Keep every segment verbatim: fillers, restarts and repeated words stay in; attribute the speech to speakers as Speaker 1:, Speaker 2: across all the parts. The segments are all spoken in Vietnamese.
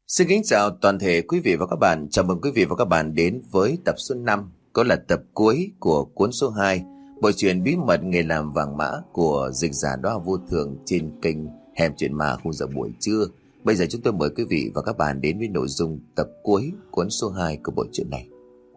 Speaker 1: Xin kính chào toàn thể quý vị và các bạn. Chào mừng quý vị và các bạn đến với tập số năm, có là tập cuối của cuốn số hai, bộ truyện bí mật nghề làm vàng mã của dịch giả Đóa Vô Thường trên kênh Hẻm Chuyện Ma khung giờ buổi trưa. Bây giờ chúng tôi mời quý vị và các bạn đến với nội dung tập cuối cuốn số hai của bộ truyện này.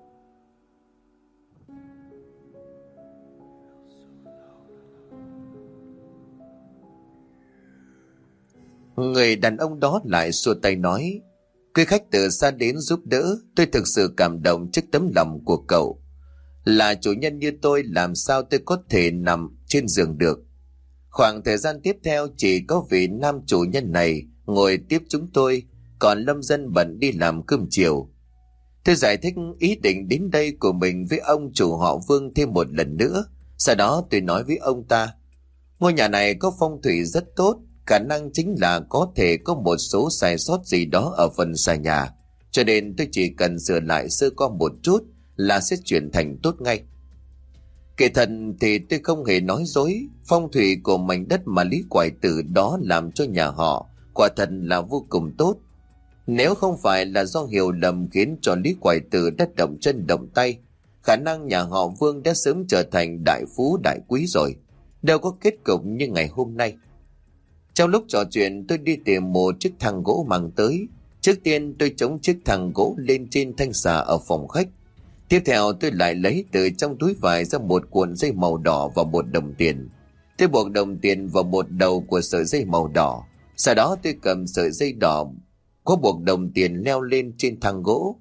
Speaker 1: Người đàn ông đó lại xua tay nói: "Quý khách từ xa đến giúp đỡ, tôi thực sự cảm động trước tấm lòng của cậu. Là chủ nhân như tôi, làm sao tôi có thể nằm trên giường được. Khoảng thời gian tiếp theo chỉ có vị nam chủ nhân này ngồi tiếp chúng tôi, còn lâm dân bận đi làm cơm chiều." Tôi giải thích ý định đến đây của mình với ông chủ họ Vương thêm một lần nữa. Sau đó tôi nói với ông ta: "Ngôi nhà này có phong thủy rất tốt, khả năng chính là có thể có một số sai sót gì đó ở phần xà nhà, cho nên tôi chỉ cần sửa lại sơ qua một chút là sẽ chuyển thành tốt ngay." Kể thật thì tôi không hề nói dối. Phong thủy của mảnh đất mà Lý Quải Tử đó làm cho nhà họ quả thật là vô cùng tốt. Nếu không phải là do hiểu lầm khiến cho Lý Quải Tử đã động chân động tay, khả năng nhà họ Vương đã sớm trở thành đại phú đại quý rồi, đâu có kết cục như ngày hôm nay. Trong lúc trò chuyện, tôi đi tìm một chiếc thang gỗ mang tới. Trước tiên tôi chống chiếc thang gỗ lên trên thanh xà ở phòng khách. Tiếp theo tôi lại lấy từ trong túi vải ra một cuộn dây màu đỏ và một đồng tiền. Tôi buộc đồng tiền vào một đầu của sợi dây màu đỏ. Sau đó tôi cầm sợi dây đỏ có buộc đồng tiền leo lên trên thang gỗ.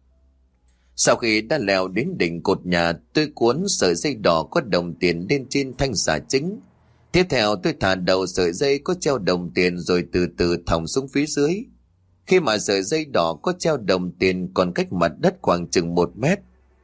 Speaker 1: Sau khi đã leo đến đỉnh cột nhà, tôi cuốn sợi dây đỏ có đồng tiền lên trên thanh xà chính. Tiếp theo tôi thả đầu sợi dây có treo đồng tiền rồi từ từ thòng xuống phía dưới. Khi mà sợi dây đỏ có treo đồng tiền còn cách mặt đất khoảng chừng một mét,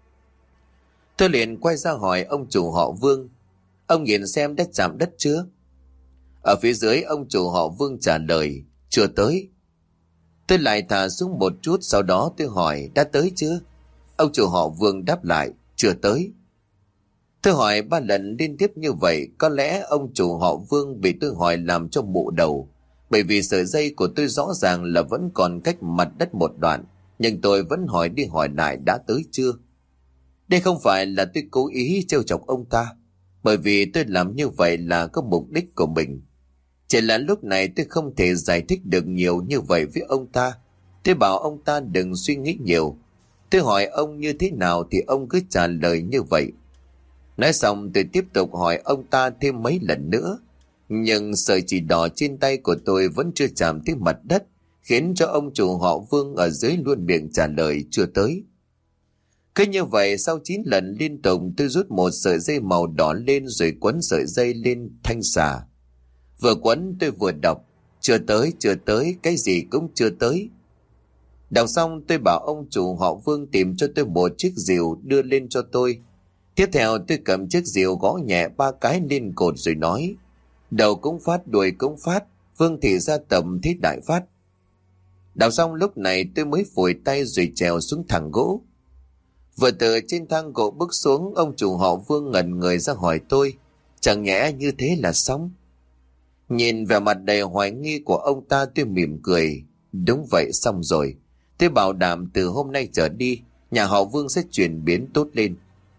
Speaker 1: tôi liền quay ra hỏi ông chủ họ Vương: "Ông nhìn xem đã chạm đất chưa?" Ở phía dưới ông chủ họ Vương trả lời: "Chưa tới." Tôi lại thả xuống một chút, sau đó tôi hỏi: "Đã tới chưa?" Ông chủ họ Vương đáp lại: "Chưa tới." Tôi hỏi ba lần liên tiếp như vậy, có lẽ ông chủ họ Vương bị tôi hỏi làm cho mụ đầu. Bởi vì sợi dây của tôi rõ ràng là vẫn còn cách mặt đất một đoạn, nhưng tôi vẫn hỏi đi hỏi lại đã tới chưa. Đây không phải là tôi cố ý trêu chọc ông ta, bởi vì tôi làm như vậy là có mục đích của mình. Chỉ là lúc này tôi không thể giải thích được nhiều như vậy với ông ta. Tôi bảo ông ta đừng suy nghĩ nhiều. Tôi hỏi ông như thế nào thì ông cứ trả lời như vậy. Nói xong tôi tiếp tục hỏi ông ta thêm mấy lần nữa, nhưng sợi chỉ đỏ trên tay của tôi vẫn chưa chạm tới mặt đất, khiến cho ông chủ họ Vương ở dưới luôn miệng trả lời chưa tới. Cứ như vậy sau chín lần liên tục, tôi rút một sợi dây màu đỏ lên rồi quấn sợi dây lên thanh xà. Vừa quấn tôi vừa đọc: "Chưa tới, chưa tới, cái gì cũng chưa tới." Đọc xong tôi bảo ông chủ họ Vương tìm cho tôi một chiếc rìu đưa lên cho tôi. Tiếp theo tôi cầm chiếc rìu gõ nhẹ ba cái lên cột rồi nói: "Đầu cũng phát, đuôi cũng phát, Vương thị gia tầm thế đại phát." Đọc xong lúc này tôi mới phủi tay rồi trèo xuống thang gỗ. Vừa từ trên thang gỗ bước xuống, ông chủ họ Vương ngẩn người ra hỏi tôi: "Chẳng nhẽ như thế là xong?" Nhìn vẻ mặt đầy hoài nghi của ông ta, tôi mỉm cười: "Đúng vậy, xong rồi. Tôi bảo đảm từ hôm nay trở đi, nhà họ Vương sẽ chuyển biến tốt lên."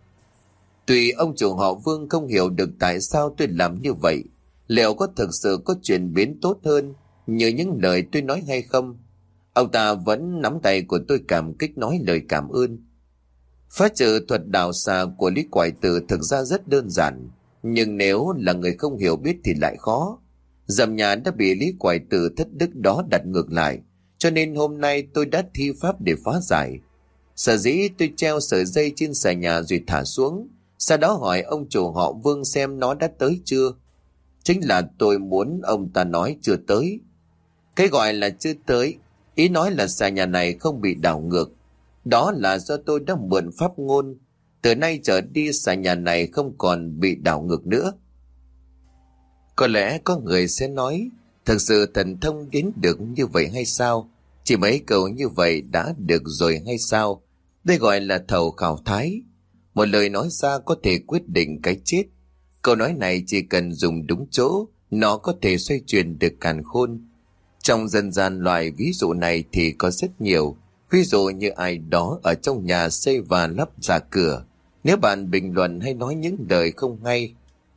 Speaker 1: Tuy ông chủ họ Vương không hiểu được tại sao tôi làm như vậy, liệu có thực sự có chuyển biến tốt hơn như những lời tôi nói hay không, ông ta vẫn nắm tay của tôi cảm kích nói lời cảm ơn. Phá trừ thuật đào xà của Lý Quải Tử thực ra rất đơn giản, nhưng nếu là người không hiểu biết thì lại khó. Dầm nhà đã bị Lý Quải Tử thất đức đó đặt ngược lại, cho nên hôm nay tôi đã thi pháp để phá giải. Sở dĩ tôi treo sợi dây trên xà nhà rồi thả xuống, sau đó hỏi ông chủ họ Vương xem nó đã tới chưa. Chính là tôi muốn ông ta nói chưa tới. Cái gọi là chưa tới, ý nói là xà nhà này không bị đảo ngược. Đó là do tôi đã mượn pháp ngôn. Từ nay trở đi xà nhà này không còn bị đảo ngược nữa. Có lẽ có người sẽ nói, thật sự thần thông đến được như vậy hay sao? Chỉ mấy câu như vậy đã được rồi hay sao? Đây gọi là thầu khảo thái. Một lời nói ra có thể quyết định cái chết. Câu nói này chỉ cần dùng đúng chỗ, nó có thể xoay chuyển được càn khôn. Trong dân gian loại ví dụ này thì có rất nhiều. Ví dụ như ai đó ở trong nhà xây và lắp giả cửa. Nếu bạn bình luận hay nói những lời không hay,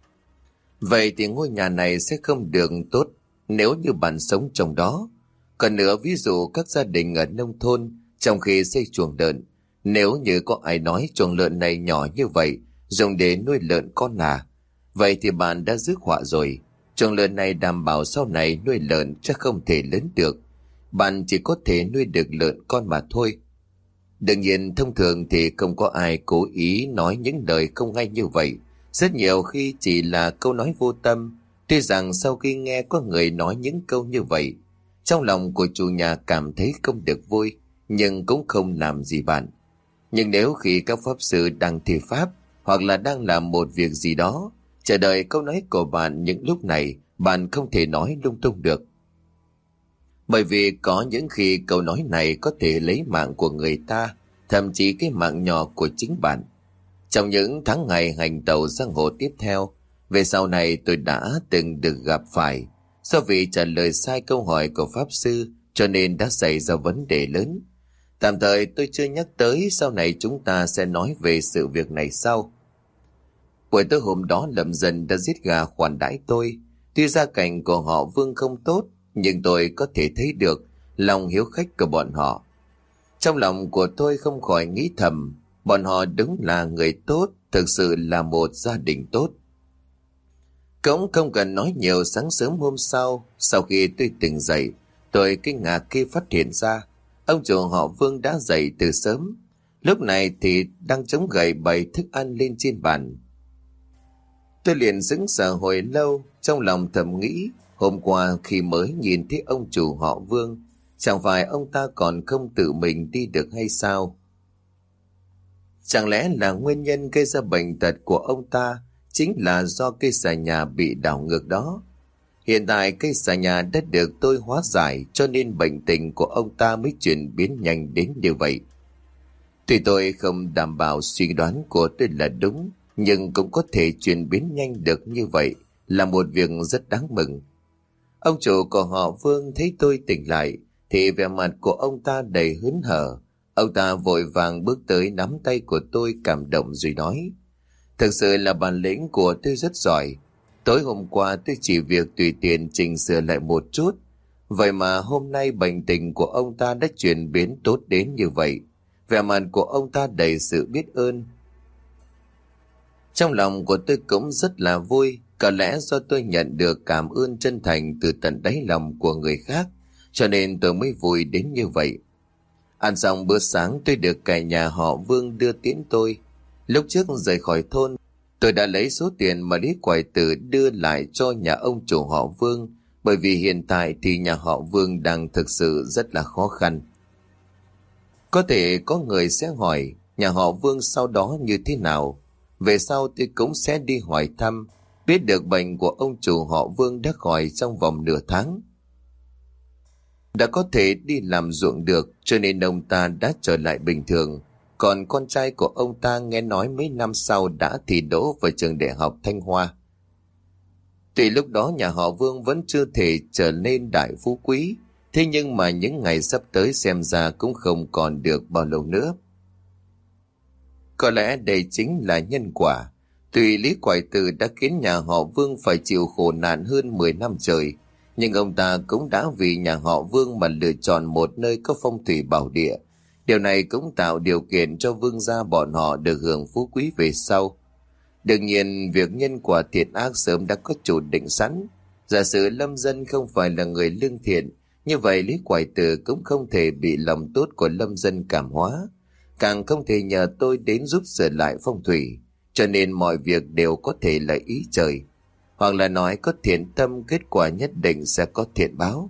Speaker 1: vậy thì ngôi nhà này sẽ không được tốt nếu như bạn sống trong đó. Còn nữa, ví dụ các gia đình ở nông thôn trong khi xây chuồng lợn, nếu như có ai nói chuồng lợn này nhỏ như vậy, dùng để nuôi lợn con à, vậy thì bạn đã rước họa rồi. Chuồng lợn này đảm bảo sau này nuôi lợn chắc không thể lớn được. Bạn chỉ có thể nuôi được lợn con mà thôi. Đương nhiên thông thường thì không có ai cố ý nói những lời không hay như vậy. Rất nhiều khi chỉ là câu nói vô tâm. Tuy rằng sau khi nghe có người nói những câu như vậy, trong lòng của chủ nhà cảm thấy không được vui, nhưng cũng không làm gì bạn. Nhưng nếu khi các pháp sư đang thi pháp hoặc là đang làm một việc gì đó, chờ đợi câu nói của bạn, những lúc này bạn không thể nói lung tung được. Bởi vì có những khi câu nói này có thể lấy mạng của người ta, thậm chí cái mạng nhỏ của chính bạn. Trong những tháng ngày hành tàu giang hồ tiếp theo, về sau này tôi đã từng được gặp phải. Do vì trả lời sai câu hỏi của pháp sư cho nên đã xảy ra vấn đề lớn. Tạm thời tôi chưa nhắc tới, sau này chúng ta sẽ nói về sự việc này sau. Buổi tối hôm đó Lâm Dân đã giết gà khoản đãi tôi. Tuy gia cảnh của họ Vương không tốt, nhưng tôi có thể thấy được lòng hiếu khách của bọn họ. Trong lòng của tôi không khỏi nghĩ thầm, bọn họ đúng là người tốt, thực sự là một gia đình tốt. Cũng không cần nói nhiều, sáng sớm hôm sau, sau khi tôi tỉnh dậy, tôi kinh ngạc khi phát hiện ra ông chủ họ Vương đã dậy từ sớm. Lúc này thì đang chống gậy bày thức ăn lên trên bàn. Tôi liền sững sờ hồi lâu, trong lòng thầm nghĩ, hôm qua khi mới nhìn thấy ông chủ họ Vương, chẳng phải ông ta còn không tự mình đi được hay sao? Chẳng lẽ là nguyên nhân gây ra bệnh tật của ông ta chính là do cây xà nhà bị đảo ngược đó? Hiện tại cây xà nhà đã được tôi hóa giải, cho nên bệnh tình của ông ta mới chuyển biến nhanh đến như vậy. Tuy tôi không đảm bảo suy đoán của tôi là đúng, nhưng cũng có thể chuyển biến nhanh được như vậy là một việc rất đáng mừng. Ông chủ của họ Vương thấy tôi tỉnh lại thì vẻ mặt của ông ta đầy hớn hở. Ông ta vội vàng bước tới nắm tay của tôi cảm động rồi nói: Thực sự là bản lĩnh của tôi rất giỏi. Tối hôm qua tôi chỉ việc tùy tiện chỉnh sửa lại một chút, vậy mà hôm nay bệnh tình của ông ta đã chuyển biến tốt đến như vậy. Vẻ mặt của ông ta đầy sự biết ơn. Trong lòng của tôi cũng rất là vui. Có lẽ do tôi nhận được cảm ơn chân thành từ tận đáy lòng của người khác, cho nên tôi mới vui đến như vậy. Ăn xong bữa sáng, tôi được cả nhà họ Vương đưa tiễn tôi. Lúc trước rời khỏi thôn, tôi đã lấy số tiền mà Lý Quải Tử đưa lại cho nhà ông chủ họ Vương, bởi vì hiện tại thì nhà họ Vương đang thực sự rất là khó khăn. Có thể có người sẽ hỏi nhà họ Vương sau đó như thế nào. Về sau tôi cũng sẽ đi hỏi thăm, biết được bệnh của ông chủ họ Vương đã khỏi trong vòng nửa tháng. Đã có thể đi làm ruộng được, cho nên ông ta đã trở lại bình thường. Còn con trai của ông ta nghe nói mấy năm sau đã thi đỗ vào trường đại học Thanh Hoa. Tuy lúc đó nhà họ Vương vẫn chưa thể trở nên đại phú quý, thế nhưng mà những ngày sắp tới xem ra cũng không còn được bao lâu nữa. Có lẽ đây chính là nhân quả. Tuy Lý Quải Tử đã khiến nhà họ Vương phải chịu khổ nạn hơn mười năm trời, nhưng ông ta cũng đã vì nhà họ Vương mà lựa chọn một nơi có phong thủy bảo địa. Điều này cũng tạo điều kiện cho Vương gia bọn họ được hưởng phú quý về sau. Đương nhiên, việc nhân quả thiện ác sớm đã có chủ định sẵn. Giả sử Lâm Dân không phải là người lương thiện, như vậy Lý Quải Tử cũng không thể bị lòng tốt của Lâm Dân cảm hóa, càng không thể nhờ tôi đến giúp sửa lại phong thủy, cho nên mọi việc đều có thể là ý trời, hoặc là nói có thiện tâm kết quả nhất định sẽ có thiện báo.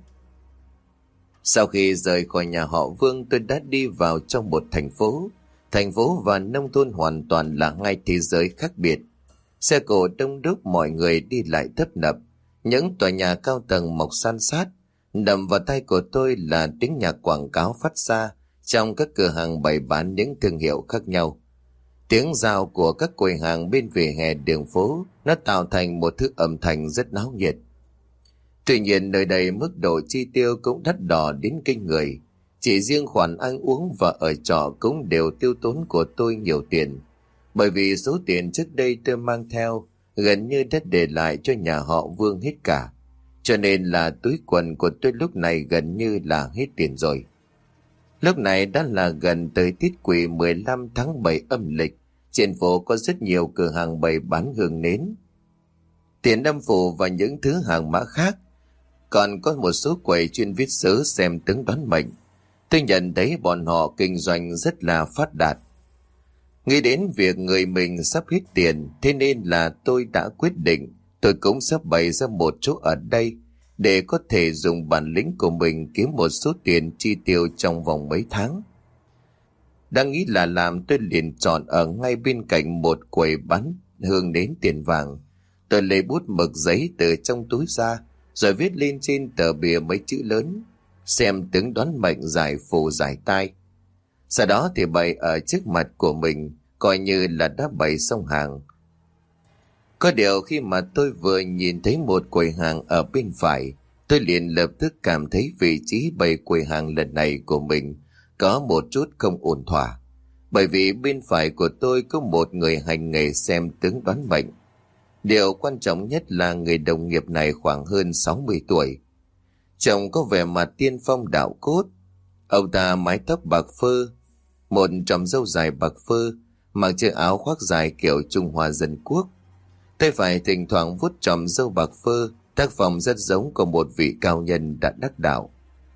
Speaker 1: Sau khi rời khỏi nhà họ Vương, tôi đã đi vào trong một thành phố. Thành phố và nông thôn hoàn toàn là hai thế giới khác biệt. Xe cộ đông đúc, mọi người đi lại tấp nập, những tòa nhà cao tầng mọc san sát. Đầm vào tay của tôi là tiếng nhạc quảng cáo phát ra trong các cửa hàng bày bán những thương hiệu khác nhau. Tiếng rào của các quầy hàng bên vỉa hè đường phố, nó tạo thành một thứ âm thanh rất náo nhiệt. Tuy nhiên nơi đây mức độ chi tiêu cũng đắt đỏ đến kinh người. Chỉ riêng khoản ăn uống và ở trọ cũng đều tiêu tốn của tôi nhiều tiền. Bởi vì số tiền trước đây tôi mang theo gần như đã để lại cho nhà họ Vương hết cả. Cho nên là túi quần của tôi lúc này gần như là hết tiền rồi. Lúc này đã là gần tới tiết quỷ mười lăm tháng bảy âm lịch. Trên phố có rất nhiều cửa hàng bày bán hương nến, tiền âm phủ và những thứ hàng mã khác. Còn có một số quầy chuyên viết sớ xem tướng đoán mệnh. Tôi nhận thấy bọn họ kinh doanh rất là phát đạt. Nghĩ đến việc người mình sắp hết tiền, thế nên là tôi đã quyết định tôi cũng sắp bày ra một chỗ ở đây để có thể dùng bản lĩnh của mình kiếm một số tiền chi tiêu trong vòng mấy tháng. Đang nghĩ là làm, tôi liền chọn ở ngay bên cạnh một quầy bán hương nến tiền vàng. Tôi lấy bút mực giấy từ trong túi ra, rồi viết lên trên tờ bìa mấy chữ lớn: xem tướng đoán mệnh giải phù giải tai. Sau đó thì bày ở trước mặt của mình, coi như là đã bày xong hàng. Có điều khi mà tôi vừa nhìn thấy một quầy hàng ở bên phải, tôi liền lập tức cảm thấy vị trí bày quầy hàng lần này của mình có một chút không ổn thỏa. Bởi vì bên phải của tôi có một người hành nghề xem tướng đoán mệnh. Điều quan trọng nhất là người đồng nghiệp này khoảng hơn sáu mươi tuổi. Trông có vẻ mặt tiên phong đạo cốt. Ông ta mái tóc bạc phơ, một tròm râu dài bạc phơ, mặc chiếc áo khoác dài kiểu Trung Hoa dân quốc. Tay phải thỉnh thoảng vuốt tròm râu bạc phơ, tác phong rất giống của một vị cao nhân đã đắc đạo.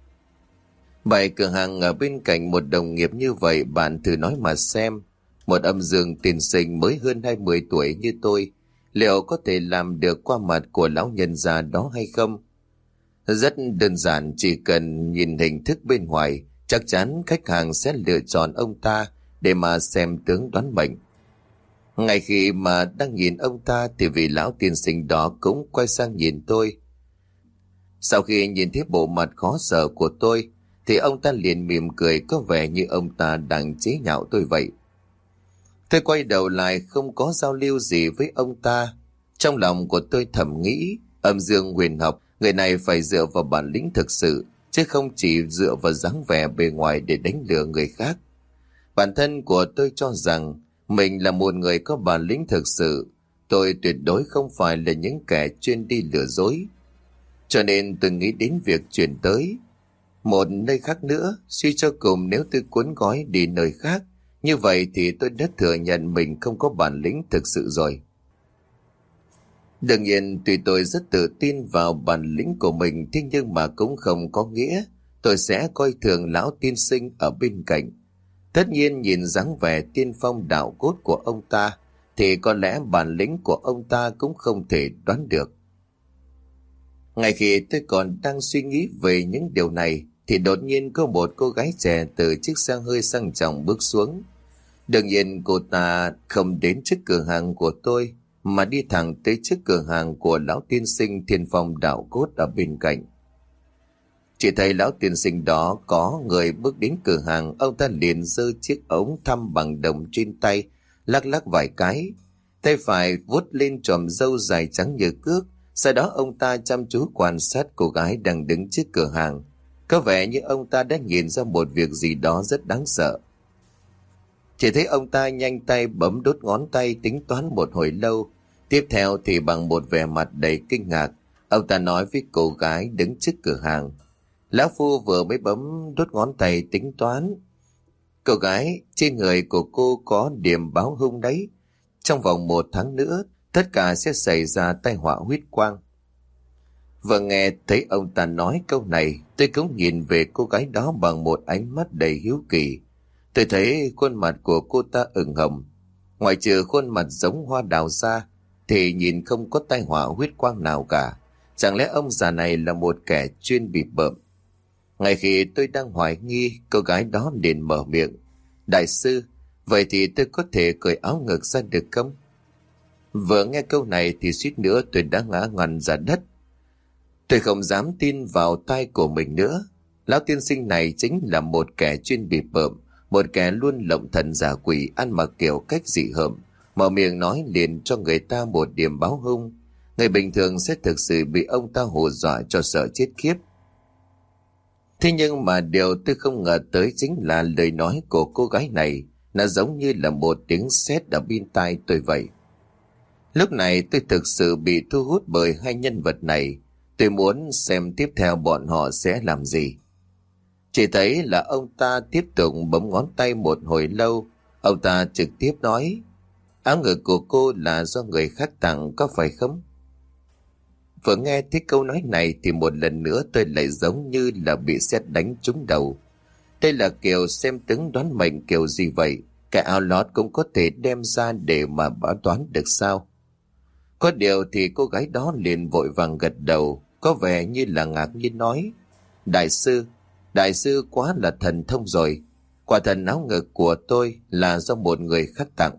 Speaker 1: Bày cửa hàng ở bên cạnh một đồng nghiệp như vậy, bạn thử nói mà xem, một âm dương tiền sinh mới hơn hai mươi tuổi như tôi, liệu có thể làm được qua mặt của lão nhân già đó hay không? Rất đơn giản, chỉ cần nhìn hình thức bên ngoài, chắc chắn khách hàng sẽ lựa chọn ông ta để mà xem tướng đoán mệnh. Ngay khi mà đang nhìn ông ta thì vị lão tiên sinh đó cũng quay sang nhìn tôi. Sau khi nhìn thấy bộ mặt khó sợ của tôi thì ông ta liền mỉm cười, có vẻ như ông ta đang chế nhạo tôi vậy. Tôi quay đầu lại không có giao lưu gì với ông ta. Trong lòng của tôi thầm nghĩ, âm dương huyền học, người này phải dựa vào bản lĩnh thực sự, chứ không chỉ dựa vào dáng vẻ bề ngoài để đánh lừa người khác. Bản thân của tôi cho rằng mình là một người có bản lĩnh thực sự. Tôi tuyệt đối không phải là những kẻ chuyên đi lừa dối. Cho nên tôi nghĩ đến việc chuyển tới một nơi khác nữa. Suy cho cùng, nếu tôi cuốn gói đi nơi khác, như vậy thì tôi đã thừa nhận mình không có bản lĩnh thực sự rồi. Đương nhiên, tuy tôi rất tự tin vào bản lĩnh của mình, thế nhưng mà cũng không có nghĩa tôi sẽ coi thường lão tiên sinh ở bên cạnh. Tất nhiên, nhìn dáng vẻ tiên phong đạo cốt của ông ta thì có lẽ bản lĩnh của ông ta cũng không thể đoán được. Ngay khi tôi còn đang suy nghĩ về những điều này thì đột nhiên có một cô gái trẻ từ chiếc xe hơi sang trọng bước xuống. Đương nhiên cô ta không đến trước cửa hàng của tôi mà đi thẳng tới trước cửa hàng của lão tiên sinh thiên phong đạo cốt ở bên cạnh. Chỉ thấy lão tiên sinh đó có người bước đến cửa hàng, ông ta liền giơ chiếc ống thăm bằng đồng trên tay, lắc lắc vài cái, tay phải vuốt lên chòm râu dài trắng như cước. Sau đó ông ta chăm chú quan sát cô gái đang đứng trước cửa hàng. Có vẻ như ông ta đã nhìn ra một việc gì đó rất đáng sợ. Chỉ thấy ông ta nhanh tay bấm đốt ngón tay tính toán một hồi lâu. Tiếp theo thì bằng một vẻ mặt đầy kinh ngạc, ông ta nói với cô gái đứng trước cửa hàng: lão phu vừa mới bấm đốt ngón tay tính toán. Cô gái, trên người của cô có điểm báo hung đấy. Trong vòng một tháng nữa, tất cả sẽ xảy ra tai họa huyết quang. Vừa nghe thấy ông ta nói câu này, tôi cũng nhìn về cô gái đó bằng một ánh mắt đầy hiếu kỳ. Tôi thấy khuôn mặt của cô ta ửng hồng. Ngoại trừ khuôn mặt giống hoa đào ra, thì nhìn không có tai họa huyết quang nào cả. Chẳng lẽ ông già này là một kẻ chuyên bị bợm? Ngay khi tôi đang hoài nghi, cô gái đó liền mở miệng: đại sư, vậy thì tôi có thể cởi áo ngực ra được không? Vừa nghe câu này thì suýt nữa tôi đã ngã ngằn ra đất. Tôi không dám tin vào tai của mình nữa. Lão tiên sinh này chính là một kẻ chuyên bị bợm, một kẻ luôn lộng thần giả quỷ, ăn mặc kiểu cách dị hợm, mở miệng nói liền cho người ta một điểm báo hung. Người bình thường sẽ thực sự bị ông ta hù dọa cho sợ chết khiếp. Thế nhưng mà điều tôi không ngờ tới chính là lời nói của cô gái này nó giống như là một tiếng sét ở bên tai tôi vậy. Lúc này tôi thực sự bị thu hút bởi hai nhân vật này. Tôi muốn xem tiếp theo bọn họ sẽ làm gì. Chỉ thấy là ông ta tiếp tục bấm ngón tay một hồi lâu. Ông ta trực tiếp nói: áo ngực của cô là do người khác tặng có phải không? Vừa nghe thấy câu nói này thì một lần nữa tôi lại giống như là bị sét đánh trúng đầu. Đây là kiểu xem tướng đoán mệnh kiểu gì vậy? Cái áo lót cũng có thể đem ra để mà báo toán được sao? Có điều thì cô gái đó liền vội vàng gật đầu, có vẻ như là ngạc nhiên nói: Đại sư, đại sư quá là thần thông rồi. Quả thần áo ngực của tôi là do một người khác tặng.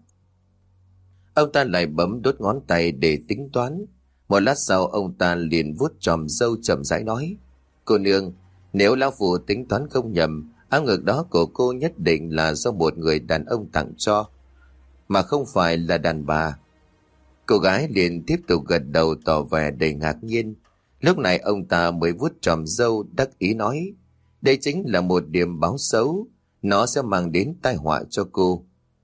Speaker 1: Ông ta lại bấm đốt ngón tay để tính toán. Một lát sau ông ta liền vuốt chòm râu chậm rãi nói: Cô nương, nếu lão phu tính toán không nhầm, áo ngực đó của cô nhất định là do một người đàn ông tặng cho, mà không phải là đàn bà. Cô gái liền tiếp tục gật đầu tỏ vẻ đầy ngạc nhiên. Lúc này ông ta mới vuốt chòm râu đắc ý nói: Đây chính là một điểm báo xấu, nó sẽ mang đến tai họa cho cô.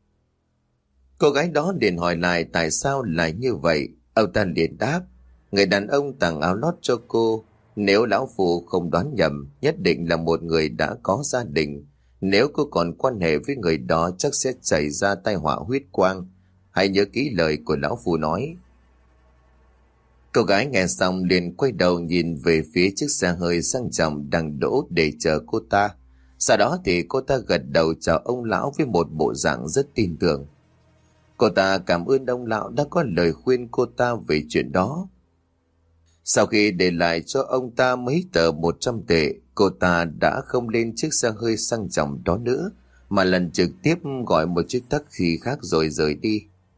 Speaker 1: Cô gái đó liền hỏi lại tại sao lại như vậy. Ông ta liền đáp: Người đàn ông tặng áo lót cho cô, nếu lão phu không đoán nhầm, nhất định là một người đã có gia đình. Nếu cô còn quan hệ với người đó chắc sẽ xảy ra tai họa huyết quang. Hãy nhớ kỹ lời của lão phu nói. Cô gái nghe xong liền quay đầu nhìn về phía chiếc xe hơi sang trọng đang đỗ để chờ cô ta. Sau đó thì cô ta gật đầu chào ông lão với một bộ dạng rất tin tưởng. Cô ta cảm ơn ông lão đã có lời khuyên cô ta về chuyện đó. Sau khi để lại cho ông ta mấy tờ một trăm tệ, cô ta đã không lên chiếc xe hơi sang trọng đó nữa, mà lần trực tiếp gọi một chiếc taxi khác rồi rời đi.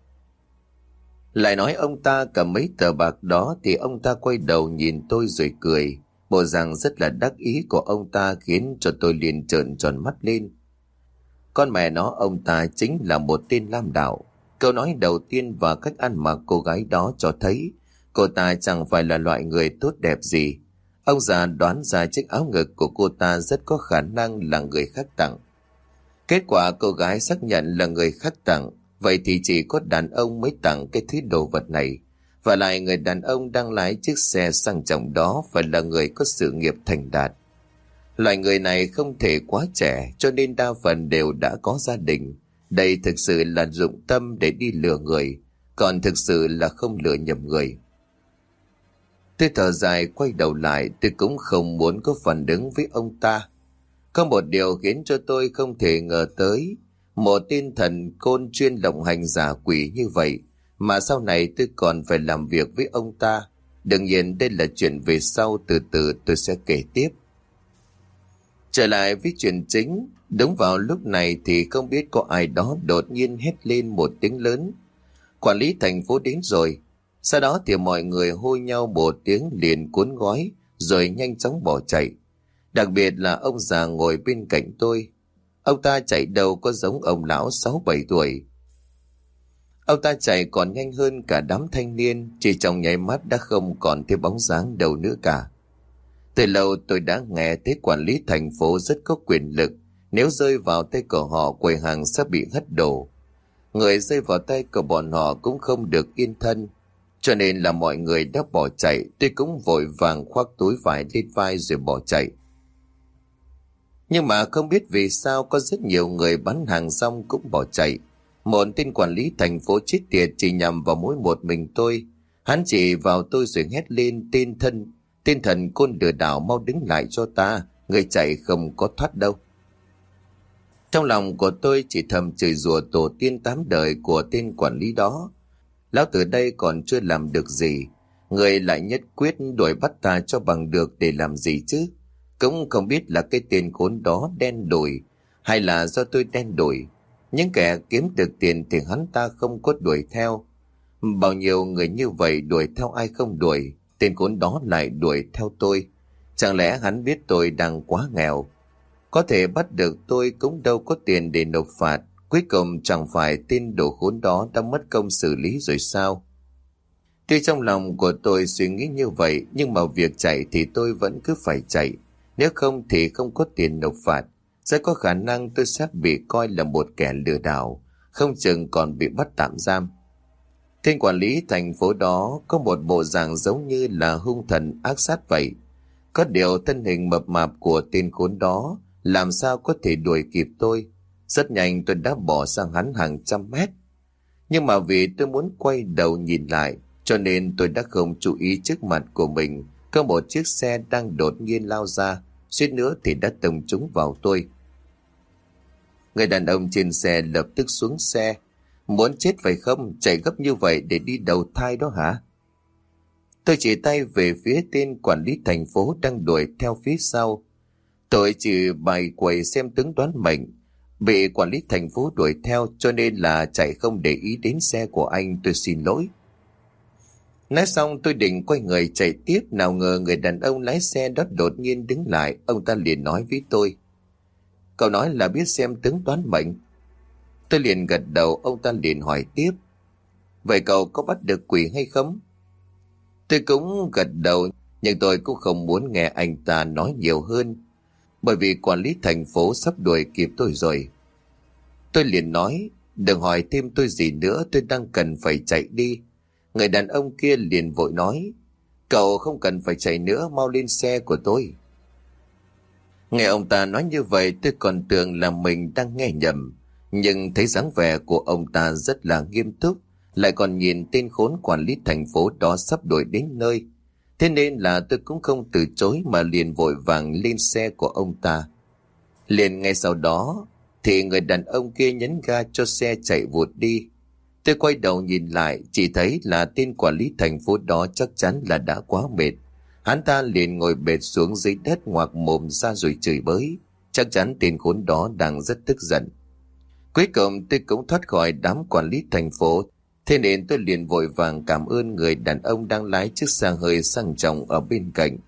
Speaker 1: Lại nói ông ta cầm mấy tờ bạc đó thì ông ta quay đầu nhìn tôi rồi cười. Bộ dạng rất là đắc ý của ông ta khiến cho tôi liền trợn tròn mắt lên. Con mẹ nó, ông ta chính là một tên lam đạo. Câu nói đầu tiên và cách ăn mặc cô gái đó cho thấy cô ta chẳng phải là loại người tốt đẹp gì. Ông già đoán ra chiếc áo ngực của cô ta rất có khả năng là người khác tặng. Kết quả cô gái xác nhận là người khác tặng. Vậy thì chỉ có đàn ông mới tặng cái thứ đồ vật này. Và lại người đàn ông đang lái chiếc xe sang trọng đó phải là người có sự nghiệp thành đạt. Loại người này không thể quá trẻ, cho nên đa phần đều đã có gia đình. Đây thực sự là dụng tâm để đi lừa người, còn thực sự là không lừa nhầm người. Tôi thở dài quay đầu lại, tôi cũng không muốn có phản ứng với ông ta. Có một điều khiến cho tôi không thể ngờ tới, một tên thần côn chuyên lộng hành giả quỷ như vậy, mà sau này tôi còn phải làm việc với ông ta. Đương nhiên đây là chuyện về sau, từ từ tôi sẽ kể tiếp. Trở lại với chuyện chính, đúng vào lúc này thì không biết có ai đó đột nhiên hét lên một tiếng lớn: Quản lý thành phố đến rồi. Sau đó thì mọi người hô nhau một tiếng liền cuốn gói rồi nhanh chóng bỏ chạy. Đặc biệt là ông già ngồi bên cạnh tôi. Ông ta chạy đâu có giống ông lão sáu bảy tuổi. Ông ta chạy còn nhanh hơn cả đám thanh niên, chỉ trong nháy mắt đã không còn thấy bóng dáng đâu nữa cả. Từ lâu tôi đã nghe thấy quản lý thành phố rất có quyền lực, nếu rơi vào tay của họ quầy hàng sẽ bị hất đổ. Người rơi vào tay của bọn họ cũng không được yên thân, cho nên là mọi người đã bỏ chạy. Tôi cũng vội vàng khoác túi vải lên vai rồi bỏ chạy. Nhưng mà không biết vì sao có rất nhiều người bán hàng xong cũng bỏ chạy. Một tên quản lý thành phố chết tiệt chỉ nhằm vào mỗi một mình tôi. Hắn chỉ vào tôi rồi hét lên: tên thân Tên thần côn lừa đảo, mau đứng lại cho ta, người chạy không có thoát đâu. Trong lòng của tôi chỉ thầm chửi rủa tổ tiên tám đời của tên quản lý đó. Lão từ đây còn chưa làm được gì, người lại nhất quyết đuổi bắt ta cho bằng được để làm gì chứ? Cũng không biết là cái tên khốn đó đen đủi hay là do tôi đen đủi. Những kẻ kiếm được tiền thì hắn ta không có đuổi theo. Bao nhiêu người như vậy đuổi theo ai không đuổi, tên khốn đó lại đuổi theo tôi. Chẳng lẽ hắn biết tôi đang quá nghèo? Có thể bắt được tôi cũng đâu có tiền để nộp phạt. Cuối cùng chẳng phải tên đồ khốn đó đã mất công xử lý rồi sao? Tuy trong lòng của tôi suy nghĩ như vậy, nhưng mà việc chạy thì tôi vẫn cứ phải chạy. Nếu không thì không có tiền nộp phạt. Sẽ có khả năng tôi sẽ bị coi là một kẻ lừa đảo, không chừng còn bị bắt tạm giam. Tên quản lý thành phố đó có một bộ dạng giống như là hung thần ác sát vậy. Có điều thân hình mập mạp của tên khốn đó làm sao có thể đuổi kịp tôi. Rất nhanh tôi đã bỏ sang hắn hàng trăm mét. Nhưng mà vì tôi muốn quay đầu nhìn lại, cho nên tôi đã không chú ý trước mặt của mình có một chiếc xe đang đột nhiên lao ra, suýt nữa thì đã tông trúng vào tôi. Người đàn ông trên xe lập tức xuống xe. Muốn chết phải không? Chạy gấp như vậy để đi đầu thai đó hả? Tôi chỉ tay về phía tên quản lý thành phố đang đuổi theo phía sau. Tôi chỉ bày quầy xem tướng đoán mệnh. Bị quản lý thành phố đuổi theo cho nên là chạy không để ý đến xe của anh, tôi xin lỗi. Nói xong tôi định quay người chạy tiếp, nào ngờ người đàn ông lái xe đó đột nhiên đứng lại. Ông ta liền nói với tôi: "Cậu nói là biết xem tướng đoán mệnh?" Tôi liền gật đầu. Ông ta liền hỏi tiếp: "Vậy cậu có bắt được quỷ hay không?" Tôi cũng gật đầu, nhưng tôi cũng không muốn nghe anh ta nói nhiều hơn, bởi vì quản lý thành phố sắp đuổi kịp tôi rồi. Tôi liền nói: "Đừng hỏi thêm tôi gì nữa, tôi đang cần phải chạy đi." Người đàn ông kia liền vội nói: "Cậu không cần phải chạy nữa, mau lên xe của tôi." Nghe ông ta nói như vậy tôi còn tưởng là mình đang nghe nhầm, nhưng thấy dáng vẻ của ông ta rất là nghiêm túc, lại còn nhìn tên khốn quản lý thành phố đó sắp đuổi đến nơi. Thế nên là tôi cũng không từ chối mà liền vội vàng lên xe của ông ta. Liền ngay sau đó thì người đàn ông kia nhấn ga cho xe chạy vụt đi. Tôi quay đầu nhìn lại, chỉ thấy là tên quản lý thành phố đó chắc chắn là đã quá mệt. Hắn ta liền ngồi bệt xuống dưới đất ngoạc mồm ra rồi chửi bới. Chắc chắn tên khốn đó đang rất tức giận. Cuối cùng tôi cũng thoát khỏi đám quản lý thành phố. Thế nên tôi liền vội vàng cảm ơn người đàn ông đang lái chiếc xe hơi sang trọng ở bên cạnh.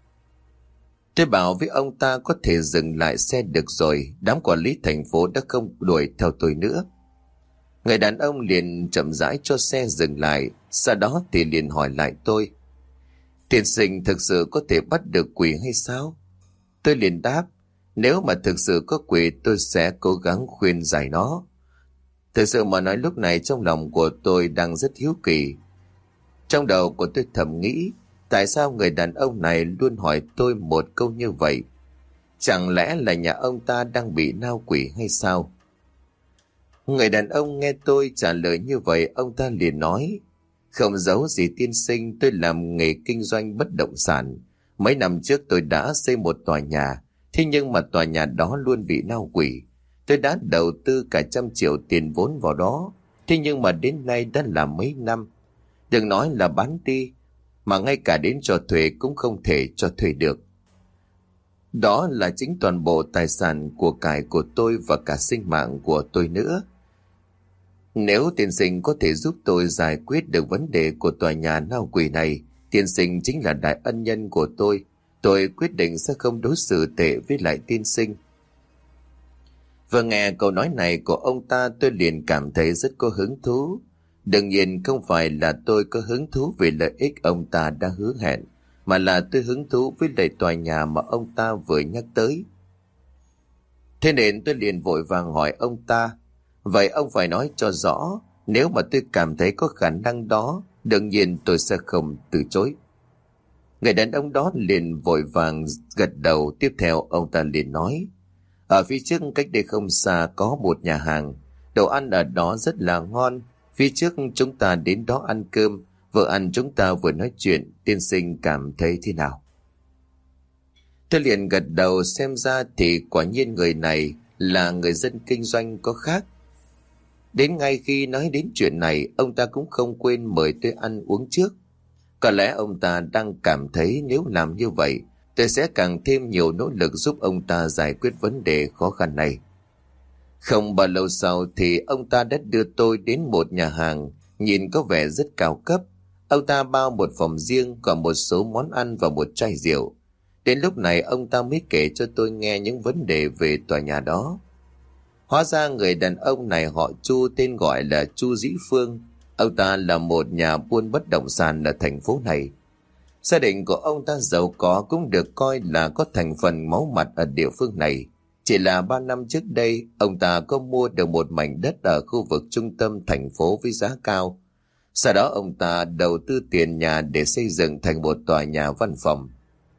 Speaker 1: Tôi bảo với ông ta có thể dừng lại xe được rồi, đám quản lý thành phố đã không đuổi theo tôi nữa. Người đàn ông liền chậm rãi cho xe dừng lại, sau đó thì liền hỏi lại tôi: "Tiên sinh thực sự có thể bắt được quỷ hay sao?" Tôi liền đáp: "Nếu mà thực sự có quỷ tôi sẽ cố gắng khuyên giải nó." Thực sự mà nói lúc này trong lòng của tôi đang rất hiếu kỳ. Trong đầu của tôi thầm nghĩ, tại sao người đàn ông này luôn hỏi tôi một câu như vậy? Chẳng lẽ là nhà ông ta đang bị nao quỷ hay sao? Người đàn ông nghe tôi trả lời như vậy, ông ta liền nói: "Không giấu gì tiên sinh, tôi làm nghề kinh doanh bất động sản. Mấy năm trước tôi đã xây một tòa nhà, thế nhưng mà tòa nhà đó luôn bị nao quỷ. Tôi đã đầu tư cả trăm triệu tiền vốn vào đó, thế nhưng mà đến nay đã là mấy năm. Đừng nói là bán đi, mà ngay cả đến cho thuê cũng không thể cho thuê được. Đó là chính toàn bộ tài sản của cải của tôi và cả sinh mạng của tôi nữa. Nếu tiên sinh có thể giúp tôi giải quyết được vấn đề của tòa nhà nao quỷ này, tiên sinh chính là đại ân nhân của tôi. Tôi quyết định sẽ không đối xử tệ với lại tiên sinh." Vừa nghe câu nói này của ông ta tôi liền cảm thấy rất có hứng thú. Đương nhiên không phải là tôi có hứng thú về lợi ích ông ta đã hứa hẹn, mà là tôi hứng thú với lại tòa nhà mà ông ta vừa nhắc tới. Thế nên tôi liền vội vàng hỏi ông ta: "Vậy ông phải nói cho rõ, nếu mà tôi cảm thấy có khả năng đó, đương nhiên tôi sẽ không từ chối." Người đàn ông đó liền vội vàng gật đầu. Tiếp theo ông ta liền nói: "Ở phía trước cách đây không xa có một nhà hàng, đồ ăn ở đó rất là ngon. Phía trước chúng ta đến đó ăn cơm, vừa ăn chúng ta vừa nói chuyện, tiên sinh cảm thấy thế nào?" Tôi liền gật đầu, xem ra thì quả nhiên người này là người dân kinh doanh có khác. Đến ngay khi nói đến chuyện này, ông ta cũng không quên mời tôi ăn uống trước. Có lẽ ông ta đang cảm thấy nếu làm như vậy, tôi sẽ càng thêm nhiều nỗ lực giúp ông ta giải quyết vấn đề khó khăn này. Không bao lâu sau thì ông ta đã đưa tôi đến một nhà hàng nhìn có vẻ rất cao cấp. Ông ta bao một phòng riêng, còn một số món ăn và một chai rượu. Đến lúc này ông ta mới kể cho tôi nghe những vấn đề về tòa nhà đó. Hóa ra người đàn ông này họ Chu, tên gọi là Chu Dĩ Phương. Ông ta là một nhà buôn bất động sản ở thành phố này. Gia đình của ông ta giàu có, cũng được coi là có thành phần máu mặt ở địa phương này. Chỉ là ba năm trước đây, ông ta có mua được một mảnh đất ở khu vực trung tâm thành phố với giá cao. Sau đó ông ta đầu tư tiền nhà để xây dựng thành một tòa nhà văn phòng.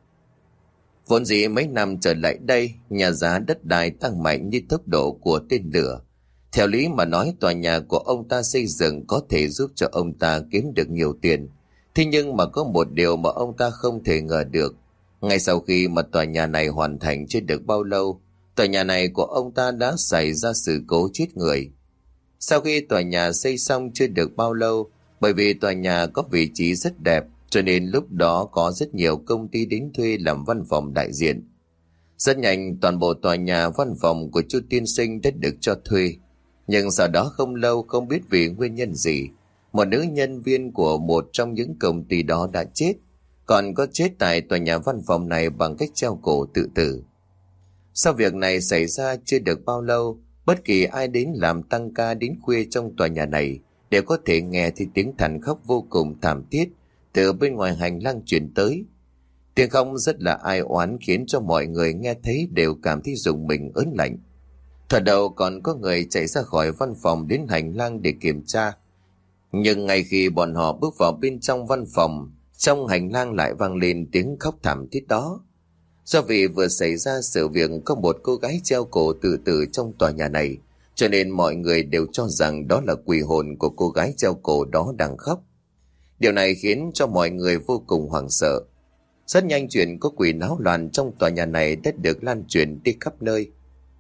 Speaker 1: Vốn dĩ mấy năm trở lại đây, nhà giá đất đai tăng mạnh như tốc độ của tên lửa. Theo lý mà nói, tòa nhà của ông ta xây dựng có thể giúp cho ông ta kiếm được nhiều tiền. Thế nhưng mà có một điều mà ông ta không thể ngờ được. Ngay sau khi mà tòa nhà này hoàn thành chưa được bao lâu, tòa nhà này của ông ta đã xảy ra sự cố chết người. Sau khi tòa nhà xây xong chưa được bao lâu, bởi vì tòa nhà có vị trí rất đẹp, cho nên lúc đó có rất nhiều công ty đến thuê làm văn phòng đại diện. Rất nhanh, toàn bộ tòa nhà văn phòng của chu tiên sinh đã được cho thuê. Nhưng sau đó không lâu, không biết vì nguyên nhân gì, một nữ nhân viên của một trong những công ty đó đã chết, còn có chết tại tòa nhà văn phòng này bằng cách treo cổ tự tử. Sau việc này xảy ra chưa được bao lâu, bất kỳ ai đến làm tăng ca đến khuya trong tòa nhà này đều có thể nghe thấy tiếng thảm khóc vô cùng thảm thiết từ bên ngoài hành lang truyền tới. Tiếng khóc rất là ai oán, khiến cho mọi người nghe thấy đều cảm thấy rùng mình ớn lạnh. Thoạt đầu còn có người chạy ra khỏi văn phòng đến hành lang để kiểm tra. Nhưng ngay khi bọn họ bước vào bên trong văn phòng, trong hành lang lại vang lên tiếng khóc thảm thiết đó. Do vì vừa xảy ra sự việc có một cô gái treo cổ tự tử trong tòa nhà này, cho nên mọi người đều cho rằng đó là quỷ hồn của cô gái treo cổ đó đang khóc. Điều này khiến cho mọi người vô cùng hoảng sợ. Rất nhanh chuyện có quỷ náo loạn trong tòa nhà này đã được lan truyền đi khắp nơi.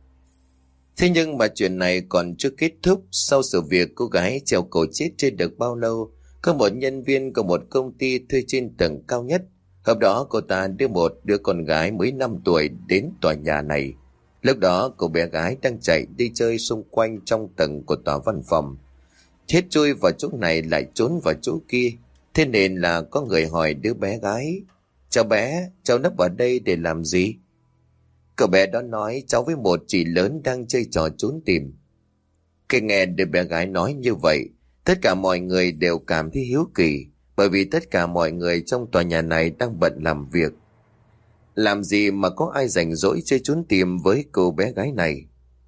Speaker 1: Thế nhưng mà chuyện này còn chưa kết thúc. Sau sự việc cô gái treo cổ chết chưa được bao lâu, có một nhân viên của một công ty thuê trên tầng cao nhất. Hôm đó cô ta đưa một đứa con gái mới năm tuổi đến tòa nhà này. Lúc đó cô bé gái đang chạy đi chơi xung quanh trong tầng của tòa văn phòng. Hết chui vào chỗ này lại trốn vào chỗ kia. Thế nên là có người hỏi đứa bé gái: "Cháu bé, cháu nấp ở đây để làm gì?" Cậu bé đó nói: "Cháu với một chị lớn đang chơi trò trốn tìm." Khi nghe đứa bé gái nói như vậy, tất cả mọi người đều cảm thấy hiếu kỳ, bởi vì tất cả mọi người trong tòa nhà này đang bận làm việc. Làm gì mà có ai rảnh rỗi chơi trốn tìm với cô bé gái này?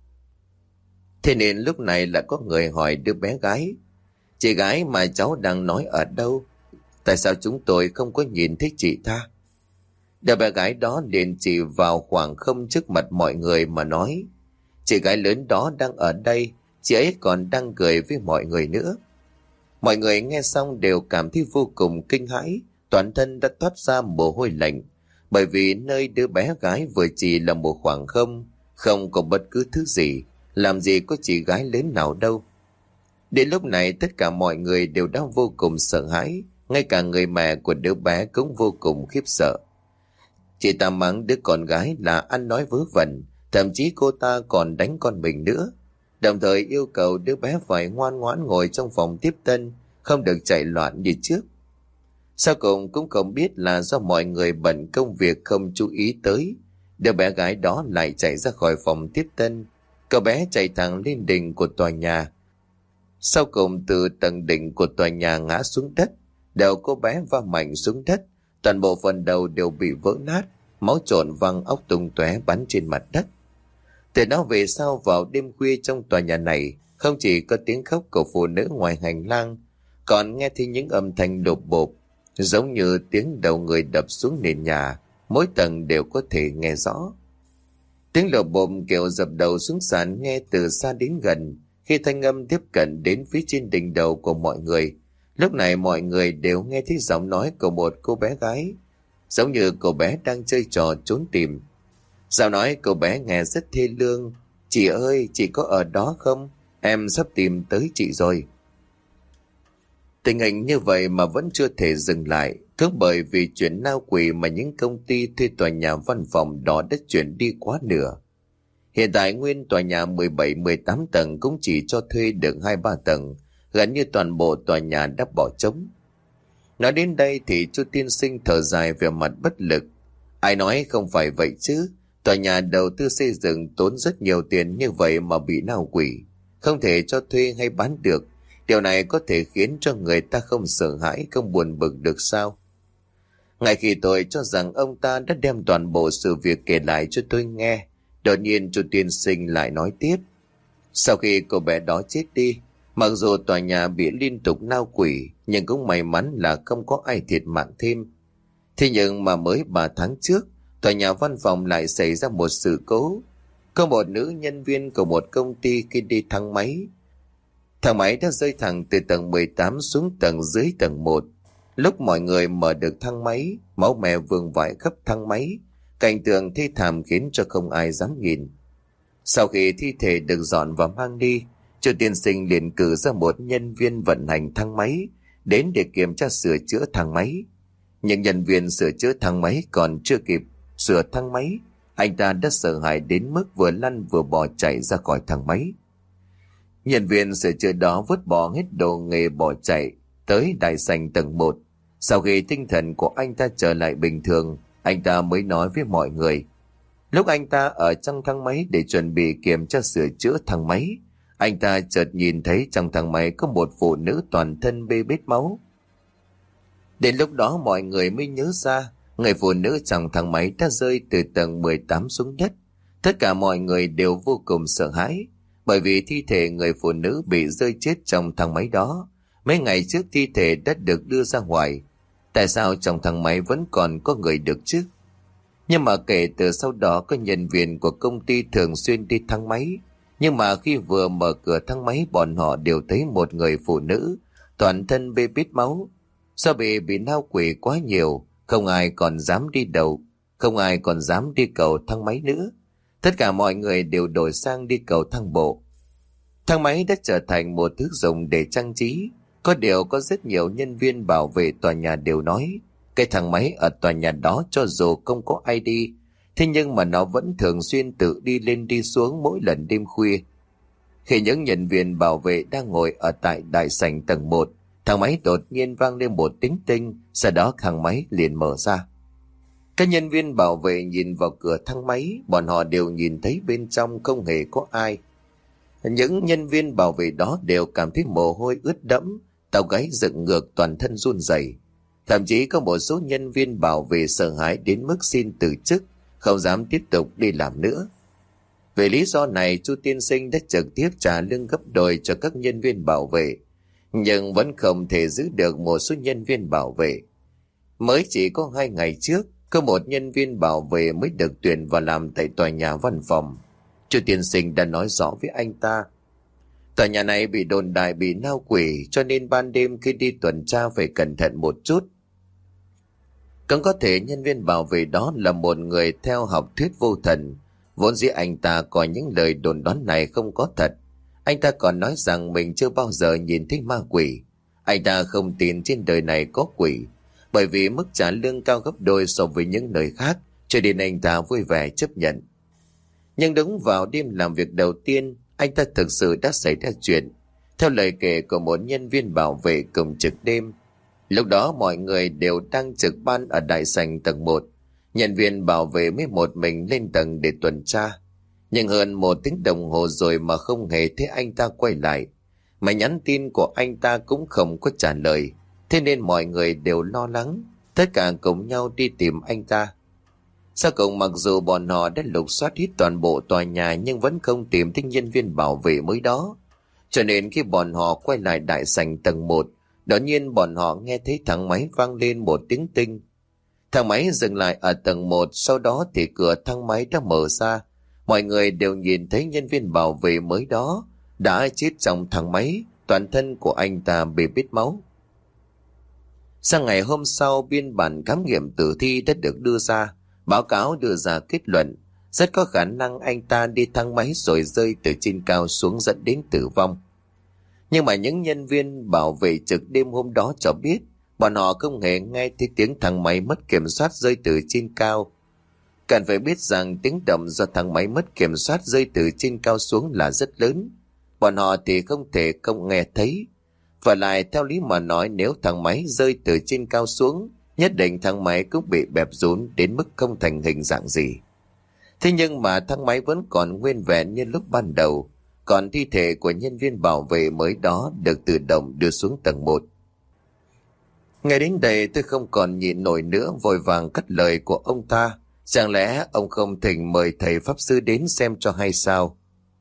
Speaker 1: Thế nên lúc này lại có người hỏi đứa bé gái: "Chị gái mà cháu đang nói ở đâu? Tại sao chúng tôi không có nhìn thấy chị ta?" Đứa bé gái đó liền chỉ vào khoảng không trước mặt mọi người mà nói: "Chị gái lớn đó đang ở đây, chị ấy còn đang cười với mọi người nữa." Mọi người nghe xong đều cảm thấy vô cùng kinh hãi, toàn thân đã toát ra mồ hôi lạnh, bởi vì nơi đứa bé gái vừa chỉ là một khoảng không, không có bất cứ thứ gì, làm gì có chị gái lớn nào đâu. Đến lúc này tất cả mọi người đều đang vô cùng sợ hãi, ngay cả người mẹ của đứa bé cũng vô cùng khiếp sợ. Chị ta mắng đứa con gái là ăn nói vớ vẩn, thậm chí cô ta còn đánh con mình nữa, đồng thời yêu cầu đứa bé phải ngoan ngoãn ngồi trong phòng tiếp tân, không được chạy loạn như trước. Sau cùng cũng không biết là do mọi người bận công việc không chú ý tới, đứa bé gái đó lại chạy ra khỏi phòng tiếp tân. Cậu bé chạy thẳng lên đỉnh của tòa nhà. Sau cùng từ tầng đỉnh của tòa nhà ngã xuống đất, đầu cô bé va mạnh xuống đất, toàn bộ phần đầu đều bị vỡ nát, máu trộn văng óc tung tóe bắn trên mặt đất. Từ đó về sau, vào đêm khuya trong tòa nhà này, không chỉ có tiếng khóc của phụ nữ ngoài hành lang, còn nghe thấy những âm thanh lộp bộp, giống như tiếng đầu người đập xuống nền nhà, mỗi tầng đều có thể nghe rõ. Tiếng lộp bộp kiểu dập đầu xuống sàn nghe từ xa đến gần. Khi thanh âm tiếp cận đến phía trên đỉnh đầu của mọi người, lúc này mọi người đều nghe thấy giọng nói của một cô bé gái, giống như cô bé đang chơi trò trốn tìm. Giọng nói cô bé nghe rất thê lương: "Chị ơi, chị có ở đó không? Em sắp tìm tới chị rồi." Tình hình như vậy mà vẫn chưa thể dừng lại, cứ bởi vì chuyện lao quỷ mà những công ty thuê tòa nhà văn phòng đó đã chuyển đi quá nửa. Hiện tại nguyên tòa nhà mười bảy mười tám tầng cũng chỉ cho thuê được hai ba tầng, gần như toàn bộ tòa nhà đã bỏ trống. Nói đến đây thì chú tiên sinh thở dài về mặt bất lực. Ai nói không phải vậy chứ, tòa nhà đầu tư xây dựng tốn rất nhiều tiền như vậy mà bị lao quỷ, không thể cho thuê hay bán được. Điều này có thể khiến cho người ta không sợ hãi, không buồn bực được sao? Ngay khi tôi cho rằng ông ta đã đem toàn bộ sự việc kể lại cho tôi nghe, đột nhiên chú tiên sinh lại nói tiếp. Sau khi cô bé đó chết đi, mặc dù tòa nhà bị liên tục nao quỷ, nhưng cũng may mắn là không có ai thiệt mạng thêm. Thế nhưng mà mới ba tháng trước, tòa nhà văn phòng lại xảy ra một sự cố. Có một nữ nhân viên của một công ty khi đi thang máy. Thang máy đã rơi thẳng từ tầng mười tám xuống tầng dưới tầng một. Lúc mọi người mở được thang máy, máu me vương vãi khắp thang máy. Cảnh tượng thê thảm khiến cho không ai dám nhìn. Sau khi thi thể được dọn và mang đi, Chu tiên sinh liền cử ra một nhân viên vận hành thang máy đến để kiểm tra sửa chữa thang máy. Nhưng nhân viên sửa chữa thang máy còn chưa kịp sửa thang máy, anh ta đã sợ hãi đến mức vừa lăn vừa bỏ chạy ra khỏi thang máy. Nhân viên sửa chữa đó vứt bỏ hết đồ nghề bỏ chạy tới đại sảnh tầng một. Sau khi tinh thần của anh ta trở lại bình thường, anh ta mới nói với mọi người. Lúc anh ta ở trong thang máy để chuẩn bị kiểm tra sửa chữa thang máy, anh ta chợt nhìn thấy trong thang máy có một phụ nữ toàn thân bê bết máu. Đến lúc đó mọi người mới nhớ ra, người phụ nữ trong thang máy đã rơi từ tầng mười tám xuống đất. Tất cả mọi người đều vô cùng sợ hãi, bởi vì thi thể người phụ nữ bị rơi chết trong thang máy đó, mấy ngày trước thi thể đã được đưa ra ngoài. Tại sao trong thang máy vẫn còn có người được chứ? Nhưng mà kể từ sau đó có nhân viên của công ty thường xuyên đi thang máy. Nhưng mà khi vừa mở cửa thang máy, bọn họ đều thấy một người phụ nữ toàn thân bê bết máu. Do bị bị nao quỷ quá nhiều, không ai còn dám đi đầu, không ai còn dám đi cầu thang máy nữa. Tất cả mọi người đều đổi sang đi cầu thang bộ. Thang máy đã trở thành một thứ dùng để trang trí. Có điều có rất nhiều nhân viên bảo vệ tòa nhà đều nói cái thang máy ở tòa nhà đó cho dù không có ai đi, thế nhưng mà nó vẫn thường xuyên tự đi lên đi xuống mỗi lần đêm khuya. Khi những nhân viên bảo vệ đang ngồi ở tại đại sảnh tầng một, thang máy đột nhiên vang lên một tiếng tinh, sau đó thang máy liền mở ra. Các nhân viên bảo vệ nhìn vào cửa thang máy, bọn họ đều nhìn thấy bên trong không hề có ai. Những nhân viên bảo vệ đó đều cảm thấy mồ hôi ướt đẫm, tóc gáy dựng ngược, toàn thân run rẩy. Thậm chí có một số nhân viên bảo vệ sợ hãi đến mức xin từ chức, không dám tiếp tục đi làm nữa. Về lý do này, Chu tiên sinh đã trực tiếp trả lương gấp đôi cho các nhân viên bảo vệ, nhưng vẫn không thể giữ được một số nhân viên bảo vệ. Mới chỉ có hai ngày trước, có một nhân viên bảo vệ mới được tuyển vào làm tại tòa nhà văn phòng. Chu tiên sinh đã nói rõ với anh ta, tòa nhà này bị đồn đại bị nao quỷ, cho nên ban đêm khi đi tuần tra phải cẩn thận một chút. Cũng có thể nhân viên bảo vệ đó là một người theo học thuyết vô thần. Vốn dĩ anh ta coi những lời đồn đoán này không có thật. Anh ta còn nói rằng mình chưa bao giờ nhìn thấy ma quỷ. Anh ta không tin trên đời này có quỷ, bởi vì mức trả lương cao gấp đôi so với những nơi khác, cho nên anh ta vui vẻ chấp nhận. Nhưng đúng vào đêm làm việc đầu tiên, anh ta thực sự đã xảy ra chuyện. Theo lời kể của một nhân viên bảo vệ cùng trực đêm, lúc đó mọi người đều đang trực ban ở đại sảnh tầng một. Nhân viên bảo vệ mới một mình lên tầng để tuần tra. Nhưng hơn một tiếng đồng hồ rồi mà không hề thấy anh ta quay lại. Mà nhắn tin của anh ta cũng không có trả lời. Thế nên mọi người đều lo lắng, tất cả cùng nhau đi tìm anh ta. Sau cùng mặc dù bọn họ đã lục soát hết toàn bộ tòa nhà nhưng vẫn không tìm thấy nhân viên bảo vệ mới đó. Cho nên khi bọn họ quay lại đại sảnh tầng một, đột nhiên bọn họ nghe thấy thang máy vang lên một tiếng tinh. Thang máy dừng lại ở tầng một, sau đó thì cửa thang máy đã mở ra. Mọi người đều nhìn thấy nhân viên bảo vệ mới đó đã chết trong thang máy, toàn thân của anh ta bị bết máu. Sang ngày hôm sau, biên bản khám nghiệm tử thi đã được đưa ra. Báo cáo đưa ra kết luận, rất có khả năng anh ta đi thang máy rồi rơi từ trên cao xuống dẫn đến tử vong. Nhưng mà những nhân viên bảo vệ trực đêm hôm đó cho biết, bọn họ không hề nghe thấy tiếng thang máy mất kiểm soát rơi từ trên cao. Cần phải biết rằng tiếng động do thang máy mất kiểm soát rơi từ trên cao xuống là rất lớn. Bọn họ thì không thể không nghe thấy. Và lại theo lý mà nói, nếu thang máy rơi từ trên cao xuống, nhất định thang máy cũng bị bẹp rún đến mức không thành hình dạng gì. Thế nhưng mà thang máy vẫn còn nguyên vẹn như lúc ban đầu. còn thi thể của nhân viên bảo vệ mới đó được tự động đưa xuống tầng một. Ngay đến đây tôi không còn nhịn nổi nữa, vội vàng cắt lời của ông ta. Chẳng lẽ ông không thỉnh mời thầy pháp sư đến xem cho hay sao?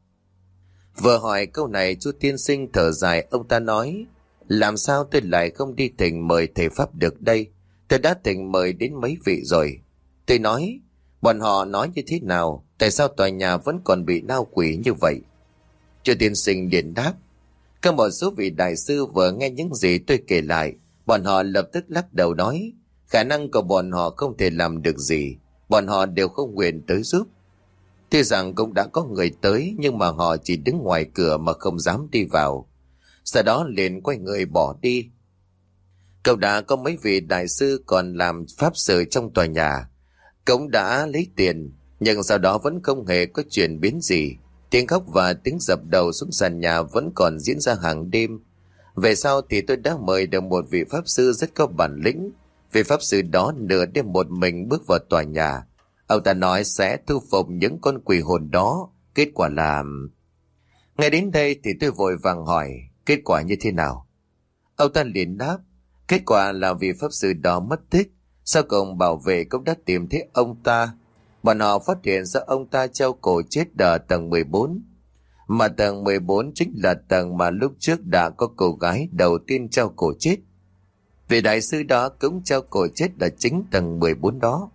Speaker 1: Vừa hỏi câu này, chú tiên sinh thở dài, ông ta nói: làm sao tôi lại không đi thỉnh mời thầy pháp được đây? Tôi đã thỉnh mời đến mấy vị rồi. Tôi nói: bọn họ nói như thế nào? Tại sao tòa nhà vẫn còn bị nao quỷ như vậy? Chú tiên sinh liền đáp: có một số vị đại sư vừa nghe những gì tôi kể lại, bọn họ lập tức lắc đầu nói: khả năng của bọn họ không thể làm được gì, bọn họ đều không nguyện tới giúp. Tuy rằng cũng đã có người tới, nhưng mà họ chỉ đứng ngoài cửa mà không dám đi vào. Sau đó liền quay người bỏ đi. Cậu đã có mấy vị đại sư còn làm pháp sự trong tòa nhà, cũng đã lấy tiền, nhưng sau đó vẫn không hề có chuyển biến gì. Tiếng khóc và tiếng dập đầu xuống sàn nhà vẫn còn diễn ra hàng đêm. Về sau thì tôi đã mời được một vị pháp sư rất có bản lĩnh. Vị pháp sư đó nửa đêm một mình bước vào tòa nhà. Ông ta nói sẽ thu phục những con quỷ hồn đó. Kết quả là... Ngay đến đây thì tôi vội vàng hỏi: kết quả như thế nào? Ông ta liền đáp: kết quả là vị pháp sư đó mất tích. Sau cùng bảo vệ cũng đã tìm thấy ông ta. Bọn họ phát hiện ra ông ta treo cổ chết ở tầng mười bốn. Mà tầng mười bốn chính là tầng mà lúc trước đã có cô gái đầu tiên treo cổ chết. Vị đại sư đó cũng treo cổ chết ở chính tầng mười bốn đó.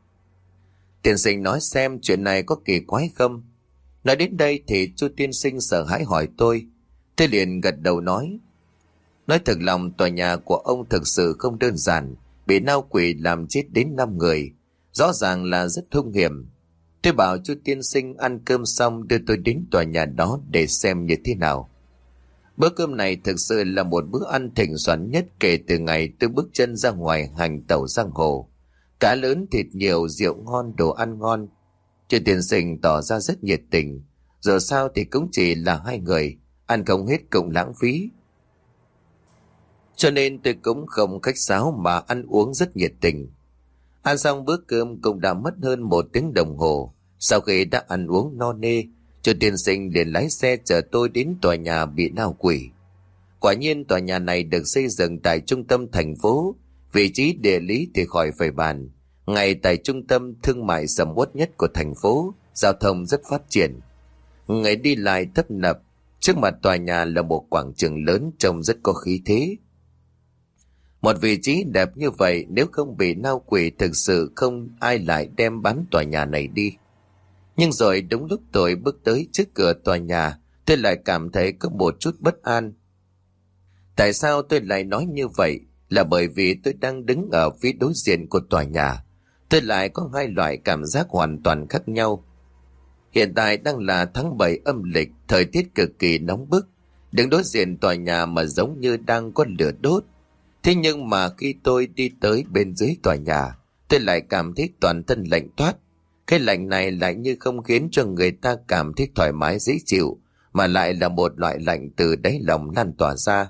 Speaker 1: Tiên sinh nói xem chuyện này có kỳ quái không? Nói đến đây thì chú tiên sinh sợ hãi hỏi tôi. Tôi liền gật đầu nói: nói thật lòng, tòa nhà của ông thực sự không đơn giản, bị nao quỷ làm chết đến năm người. Rõ ràng là rất hung hiểm. Tôi bảo chú tiên sinh ăn cơm xong đưa tôi đến tòa nhà đó để xem như thế nào. Bữa cơm này thực sự là một bữa ăn thịnh soạn nhất kể từ ngày tôi bước chân ra ngoài hành tẩu giang hồ. Cá lớn thịt nhiều, rượu ngon, đồ ăn ngon. Chú tiên sinh tỏ ra rất nhiệt tình. Giờ sao thì cũng chỉ là hai người, ăn không hết cũng lãng phí. Cho nên tôi cũng không khách sáo mà ăn uống rất nhiệt tình. Ăn xong bữa cơm cũng đã mất hơn một tiếng đồng hồ. Sau khi đã ăn uống no nê, chú tiên sinh liền lái xe chở tôi đến tòa nhà bị nao quỷ. Quả nhiên tòa nhà này được xây dựng tại trung tâm thành phố. Vị trí địa lý thì khỏi phải bàn. Ngay tại trung tâm thương mại sầm uất nhất của thành phố, giao thông rất phát triển. Người đi lại tấp nập. Trước mặt tòa nhà là một quảng trường lớn trông rất có khí thế. Một vị trí đẹp như vậy, nếu không bị nao quỷ thực sự không ai lại đem bán tòa nhà này đi. Nhưng rồi đúng lúc tôi bước tới trước cửa tòa nhà, tôi lại cảm thấy có một chút bất an. Tại sao tôi lại nói như vậy? Là bởi vì tôi đang đứng ở phía đối diện của tòa nhà. Tôi lại có hai loại cảm giác hoàn toàn khác nhau. Hiện tại đang là tháng bảy âm lịch, thời tiết cực kỳ nóng bức. Đứng đối diện tòa nhà mà giống như đang có lửa đốt. Thế nhưng mà khi tôi đi tới bên dưới tòa nhà, tôi lại cảm thấy toàn thân lạnh toát. Cái lạnh này lại như không khiến cho người ta cảm thấy thoải mái dễ chịu, mà lại là một loại lạnh từ đáy lòng lan tỏa ra.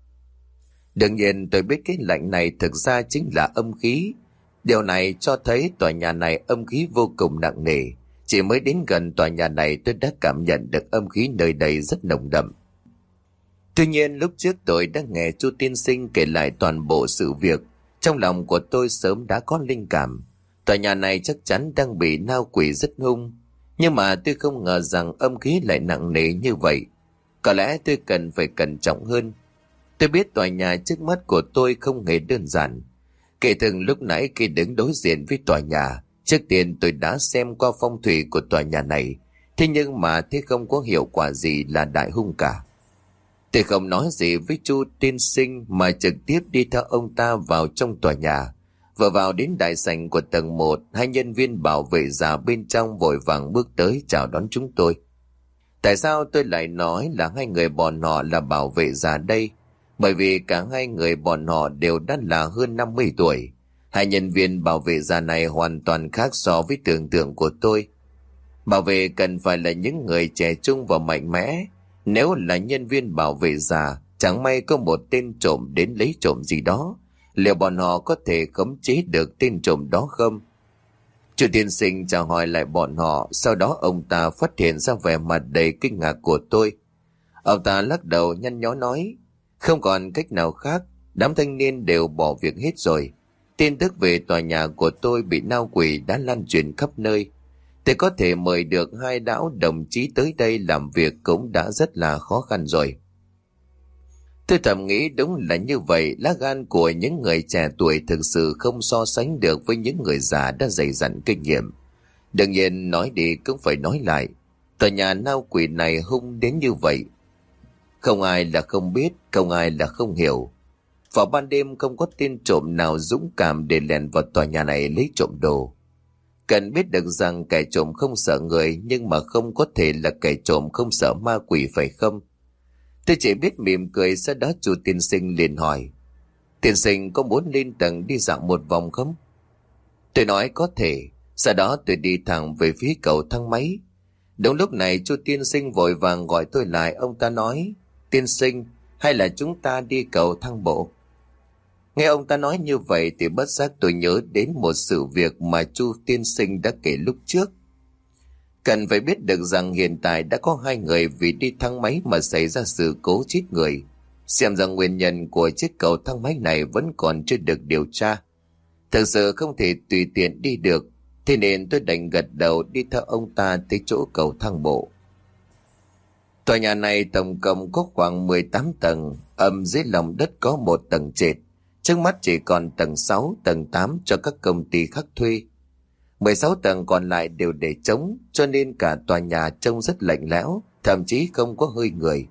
Speaker 1: Đương nhiên tôi biết cái lạnh này thực ra chính là âm khí. Điều này cho thấy tòa nhà này âm khí vô cùng nặng nề. Chỉ mới đến gần tòa nhà này tôi đã cảm nhận được âm khí nơi đây rất nồng đậm. Tuy nhiên lúc trước tôi đã nghe chú tiên sinh kể lại toàn bộ sự việc. Trong lòng của tôi sớm đã có linh cảm. Tòa nhà này chắc chắn đang bị nao quỷ rất hung. Nhưng mà tôi không ngờ rằng âm khí lại nặng nề như vậy. Có lẽ tôi cần phải cẩn trọng hơn. Tôi biết tòa nhà trước mắt của tôi không hề đơn giản. Kể từ lúc nãy khi đứng đối diện với tòa nhà, trước tiên tôi đã xem qua phong thủy của tòa nhà này. Thế nhưng mà thế không có hiệu quả gì là đại hung cả. Tôi không nói gì với chú tiên sinh mà trực tiếp đi theo ông ta vào trong tòa nhà. Vừa vào đến đại sảnh của tầng một, hai nhân viên bảo vệ già bên trong vội vàng bước tới chào đón chúng tôi. Tại sao tôi lại nói là hai người bọn họ là bảo vệ già đây? Bởi vì cả hai người bọn họ đều đã là hơn năm mươi tuổi. Hai nhân viên bảo vệ già này hoàn toàn khác so với tưởng tượng của tôi. Bảo vệ cần phải là những người trẻ trung và mạnh mẽ. Nếu là nhân viên bảo vệ già, chẳng may có một tên trộm đến lấy trộm gì đó, liệu bọn họ có thể khống chế được tên trộm đó không? Chu tiên sinh chào hỏi lại bọn họ, sau đó ông ta phát hiện ra vẻ mặt đầy kinh ngạc của tôi. Ông ta lắc đầu nhăn nhó nói, không còn cách nào khác, đám thanh niên đều bỏ việc hết rồi. Tin tức về tòa nhà của tôi bị nao quỷ đã lan truyền khắp nơi. Tôi có thể mời được hai lão đồng chí tới đây làm việc cũng đã rất là khó khăn rồi. Tôi thầm nghĩ đúng là như vậy, lá gan của những người trẻ tuổi thực sự không so sánh được với những người già đã dày dặn kinh nghiệm. Đương nhiên nói đi cũng phải nói lại, tòa nhà nao quỷ này hung đến như vậy. Không ai là không biết, không ai là không hiểu. Vào ban đêm không có tên trộm nào dũng cảm để lèn vào tòa nhà này lấy trộm đồ. Cần biết được rằng kẻ trộm không sợ người, nhưng mà không có thể là kẻ trộm không sợ ma quỷ phải không? Tôi chỉ biết mỉm cười, sau đó chủ tiên sinh liền hỏi, tiên sinh có muốn lên tầng đi dạo một vòng không? Tôi nói có thể, sau đó tôi đi thẳng về phía cầu thang máy. Đúng lúc này chu tiên sinh vội vàng gọi tôi lại, ông ta nói, tiên sinh, hay là chúng ta đi cầu thang bộ? Nghe ông ta nói như vậy thì bất giác tôi nhớ đến một sự việc mà chu tiên sinh đã kể lúc trước. Cần phải biết được rằng hiện tại đã có hai người vì đi thang máy mà xảy ra sự cố chết người. Xem ra nguyên nhân của chiếc cầu thang máy này vẫn còn chưa được điều tra. Thực sự không thể tùy tiện đi được, thế nên tôi đành gật đầu đi theo ông ta tới chỗ cầu thang bộ. Tòa nhà này tổng cộng có khoảng mười tám tầng, ầm dưới lòng đất có một tầng trệt. Trước mắt chỉ còn tầng sáu, tầng tám cho các công ty khác thuê. mười sáu tầng còn lại đều để trống, cho nên cả tòa nhà trông rất lạnh lẽo, thậm chí không có hơi người.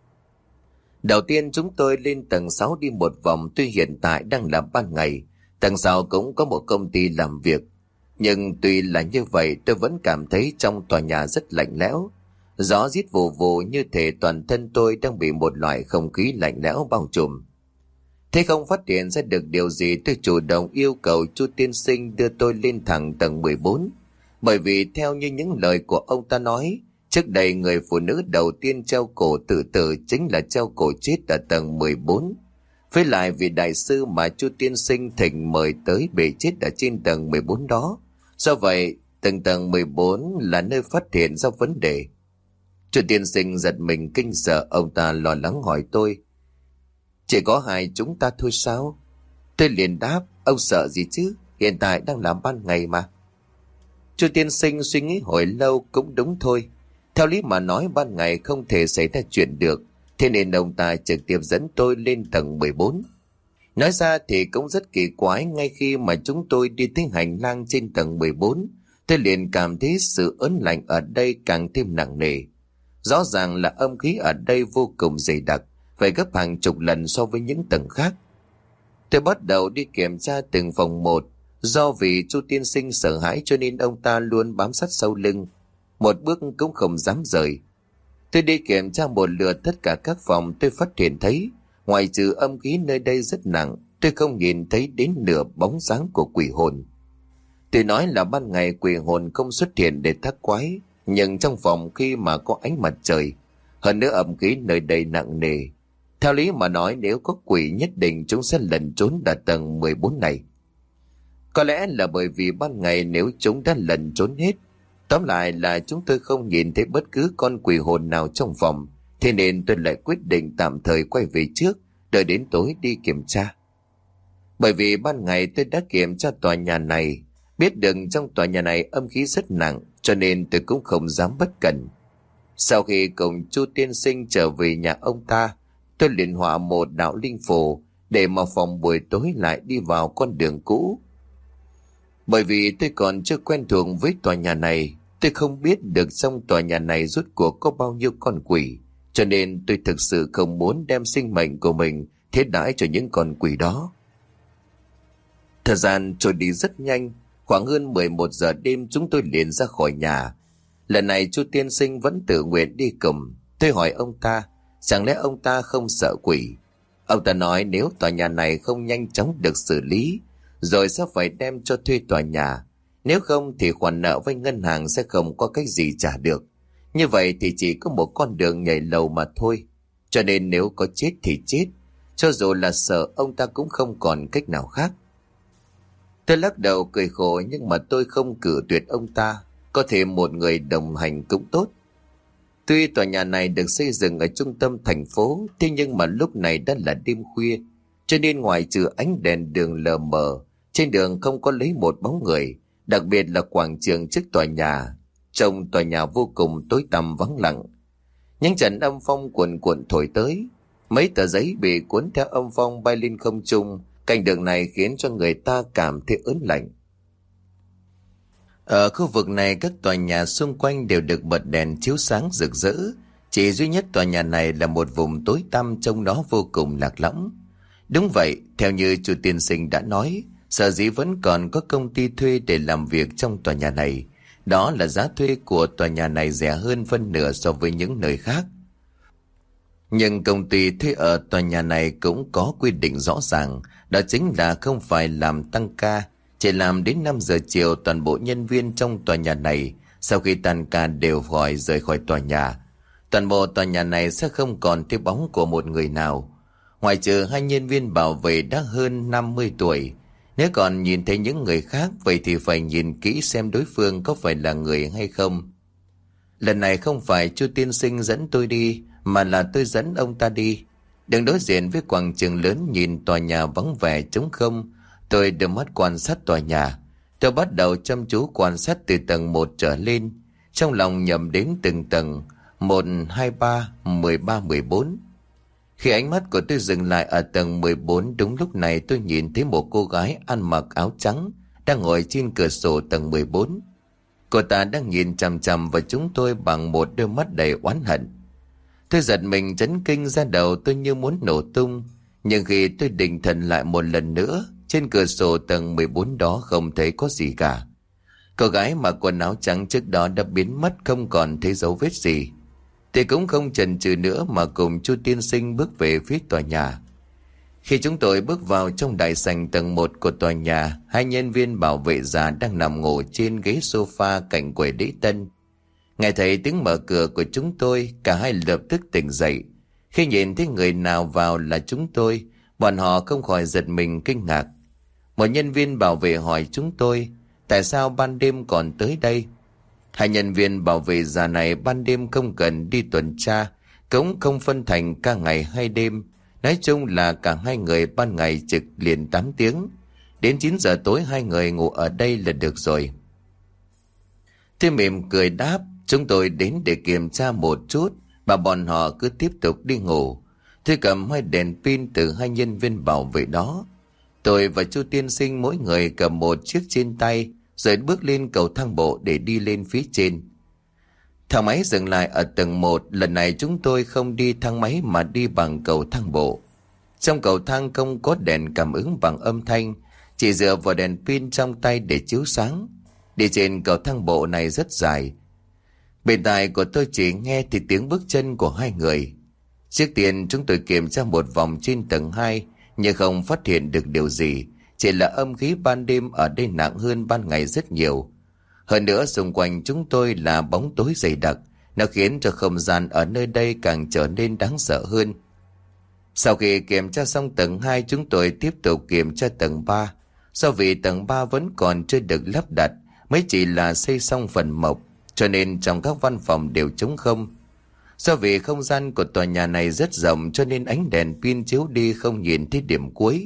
Speaker 1: Đầu tiên chúng tôi lên tầng sáu đi một vòng, tuy hiện tại đang là ban ngày, tầng sáu cũng có một công ty làm việc. Nhưng tuy là như vậy tôi vẫn cảm thấy trong tòa nhà rất lạnh lẽo. Gió rít vù vù như thể toàn thân tôi đang bị một loại không khí lạnh lẽo bao trùm. Thế không phát hiện ra được điều gì, tôi chủ động yêu cầu chu tiên sinh đưa tôi lên thẳng tầng mười bốn. Bởi vì theo như những lời của ông ta nói, trước đây người phụ nữ đầu tiên treo cổ tự tử chính là treo cổ chết ở tầng mười bốn. Với lại vị đại sư mà chu tiên sinh thỉnh mời tới bị chết ở trên tầng mười bốn đó. Do vậy, tầng tầng mười bốn là nơi phát hiện ra vấn đề. Chu tiên sinh giật mình kinh sợ, ông ta lo lắng hỏi tôi, chỉ có hai chúng ta thôi sao? Tôi liền đáp, ông sợ gì chứ, hiện tại đang làm ban ngày mà. Chu tiên sinh suy nghĩ hồi lâu, cũng đúng thôi. Theo lý mà nói ban ngày không thể xảy ra chuyện được, thế nên ông ta trực tiếp dẫn tôi lên tầng mười bốn. Nói ra thì cũng rất kỳ quái, ngay khi mà chúng tôi đi tới hành lang trên tầng mười bốn, tôi liền cảm thấy sự ớn lạnh ở đây càng thêm nặng nề. Rõ ràng là âm khí ở đây vô cùng dày đặc, phải gấp hàng chục lần so với những tầng khác. Tôi bắt đầu đi kiểm tra từng phòng một. Do vì chu tiên sinh sợ hãi cho nên ông ta luôn bám sát sau lưng, một bước cũng không dám rời. Tôi đi kiểm tra một lượt tất cả các phòng, tôi phát hiện thấy ngoài trừ âm khí nơi đây rất nặng, tôi không nhìn thấy đến nửa bóng dáng của quỷ hồn. Tôi nói là ban ngày quỷ hồn không xuất hiện để thác quái, nhưng trong phòng khi mà có ánh mặt trời, hơn nữa âm khí nơi đây nặng nề. Theo lý mà nói nếu có quỷ nhất định chúng sẽ lẩn trốn ở tầng mười bốn này. Có lẽ là bởi vì ban ngày nếu chúng đã lẩn trốn hết, tóm lại là chúng tôi không nhìn thấy bất cứ con quỷ hồn nào trong phòng, thế nên tôi lại quyết định tạm thời quay về trước, đợi đến tối đi kiểm tra. Bởi vì ban ngày tôi đã kiểm tra tòa nhà này, biết được trong tòa nhà này âm khí rất nặng, cho nên tôi cũng không dám bất cẩn. Sau khi cùng chu tiên sinh trở về nhà ông ta, tôi liền họa một đạo linh phù để mà phòng buổi tối lại đi vào con đường cũ. Bởi vì tôi còn chưa quen thuộc với tòa nhà này, tôi không biết được trong tòa nhà này rốt cuộc có bao nhiêu con quỷ, cho nên tôi thực sự không muốn đem sinh mệnh của mình thiết đãi cho những con quỷ đó. Thời gian trôi đi rất nhanh, khoảng hơn mười một giờ đêm chúng tôi liền ra khỏi nhà. Lần này chu tiên sinh vẫn tự nguyện đi cùng. Tôi hỏi ông ta, chẳng lẽ ông ta không sợ quỷ? Ông ta nói nếu tòa nhà này không nhanh chóng được xử lý, rồi sẽ phải đem cho thuê tòa nhà. Nếu không thì khoản nợ với ngân hàng sẽ không có cách gì trả được. Như vậy thì chỉ có một con đường nhảy lầu mà thôi. Cho nên nếu có chết thì chết. Cho dù là sợ, ông ta cũng không còn cách nào khác. Tôi lắc đầu cười khổ, nhưng mà tôi không cử tuyệt ông ta. Có thể một người đồng hành cũng tốt. Tuy tòa nhà này được xây dựng ở trung tâm thành phố, thế nhưng mà lúc này đã là đêm khuya, cho nên ngoài trừ ánh đèn đường lờ mờ, trên đường không có lấy một bóng người, đặc biệt là quảng trường trước tòa nhà. Trông tòa nhà vô cùng tối tăm vắng lặng. Những trận âm phong cuồn cuộn thổi tới, mấy tờ giấy bị cuốn theo âm phong bay lên không trung. Cảnh tượng này khiến cho người ta cảm thấy ớn lạnh. Ở khu vực này, các tòa nhà xung quanh đều được bật đèn chiếu sáng rực rỡ. Chỉ duy nhất tòa nhà này là một vùng tối tăm, trông nó vô cùng lạc lõng. Đúng vậy, theo như chủ tiên sinh đã nói, sở dĩ vẫn còn có công ty thuê để làm việc trong tòa nhà này. Đó là giá thuê của tòa nhà này rẻ hơn phân nửa so với những nơi khác. Nhưng công ty thuê ở tòa nhà này cũng có quy định rõ ràng, đó chính là không phải làm tăng ca, chỉ làm đến năm giờ chiều. Toàn bộ nhân viên trong tòa nhà này sau khi tan ca đều phải rời khỏi tòa nhà. Toàn bộ tòa nhà này sẽ không còn thấy bóng của một người nào, ngoại trừ hai nhân viên bảo vệ đã hơn năm mươi tuổi. Nếu còn nhìn thấy những người khác, vậy thì phải nhìn kỹ xem đối phương có phải là người hay không. Lần này không phải chu tiên sinh dẫn tôi đi, mà là tôi dẫn ông ta đi. Đứng đối diện với quảng trường lớn, nhìn tòa nhà vắng vẻ trống không, tôi đưa mắt quan sát tòa nhà. Tôi bắt đầu chăm chú quan sát từ tầng một trở lên, trong lòng nhầm đếm từng tầng: một, hai, ba, mười ba, mười bốn. Khi ánh mắt của tôi dừng lại ở tầng mười bốn, đúng lúc này tôi nhìn thấy một cô gái ăn mặc áo trắng đang ngồi trên cửa sổ tầng mười bốn. Cô ta đang nhìn chằm chằm vào chúng tôi bằng một đôi mắt đầy oán hận. Tôi giật mình chấn kinh, ra đầu tôi như muốn nổ tung. Nhưng khi tôi định thần lại một lần nữa, trên cửa sổ tầng mười bốn đó không thấy có gì cả. Cô gái mặc quần áo trắng trước đó đã biến mất, không còn thấy dấu vết gì. Thì cũng không chần chừ nữa mà cùng chu tiên sinh bước về phía tòa nhà. Khi chúng tôi bước vào trong đại sảnh tầng một của tòa nhà, hai nhân viên bảo vệ già đang nằm ngủ trên ghế sofa cạnh quầy lễ tân. Nghe thấy tiếng mở cửa của chúng tôi, cả hai lập tức tỉnh dậy. Khi nhìn thấy người nào vào là chúng tôi, bọn họ không khỏi giật mình kinh ngạc. Một nhân viên bảo vệ hỏi chúng tôi, tại sao ban đêm còn tới đây? Hai nhân viên bảo vệ già này ban đêm không cần đi tuần tra, cũng không phân thành ca ngày hay đêm. Nói chung là cả hai người ban ngày trực liền tám tiếng. Đến chín giờ tối hai người ngủ ở đây là được rồi. Tôi mỉm cười đáp, chúng tôi đến để kiểm tra một chút, và bọn họ cứ tiếp tục đi ngủ. Tôi cầm hai đèn pin từ hai nhân viên bảo vệ đó. Tôi và chu tiên sinh mỗi người cầm một chiếc trên tay, rồi bước lên cầu thang bộ để đi lên phía trên. Thang máy dừng lại ở tầng một. Lần này chúng tôi không đi thang máy mà đi bằng cầu thang bộ. Trong cầu thang không có đèn cảm ứng bằng âm thanh, chỉ dựa vào đèn pin trong tay để chiếu sáng. Đi trên cầu thang bộ này rất dài. Bên tai của tôi chỉ nghe thì tiếng bước chân của hai người. Trước tiên chúng tôi kiểm tra một vòng trên tầng hai, nhưng không phát hiện được điều gì. Chỉ là âm khí ban đêm ở đây nặng hơn ban ngày rất nhiều. Hơn nữa xung quanh chúng tôi là bóng tối dày đặc, nó khiến cho không gian ở nơi đây càng trở nên đáng sợ hơn. Sau khi kiểm tra xong tầng hai, chúng tôi tiếp tục kiểm tra tầng ba. Do vì tầng ba vẫn còn chưa được lắp đặt, mới chỉ là xây xong phần mộc, cho nên trong các văn phòng đều trống không. Do vì không gian của tòa nhà này rất rộng, cho nên ánh đèn pin chiếu đi không nhìn thấy điểm cuối.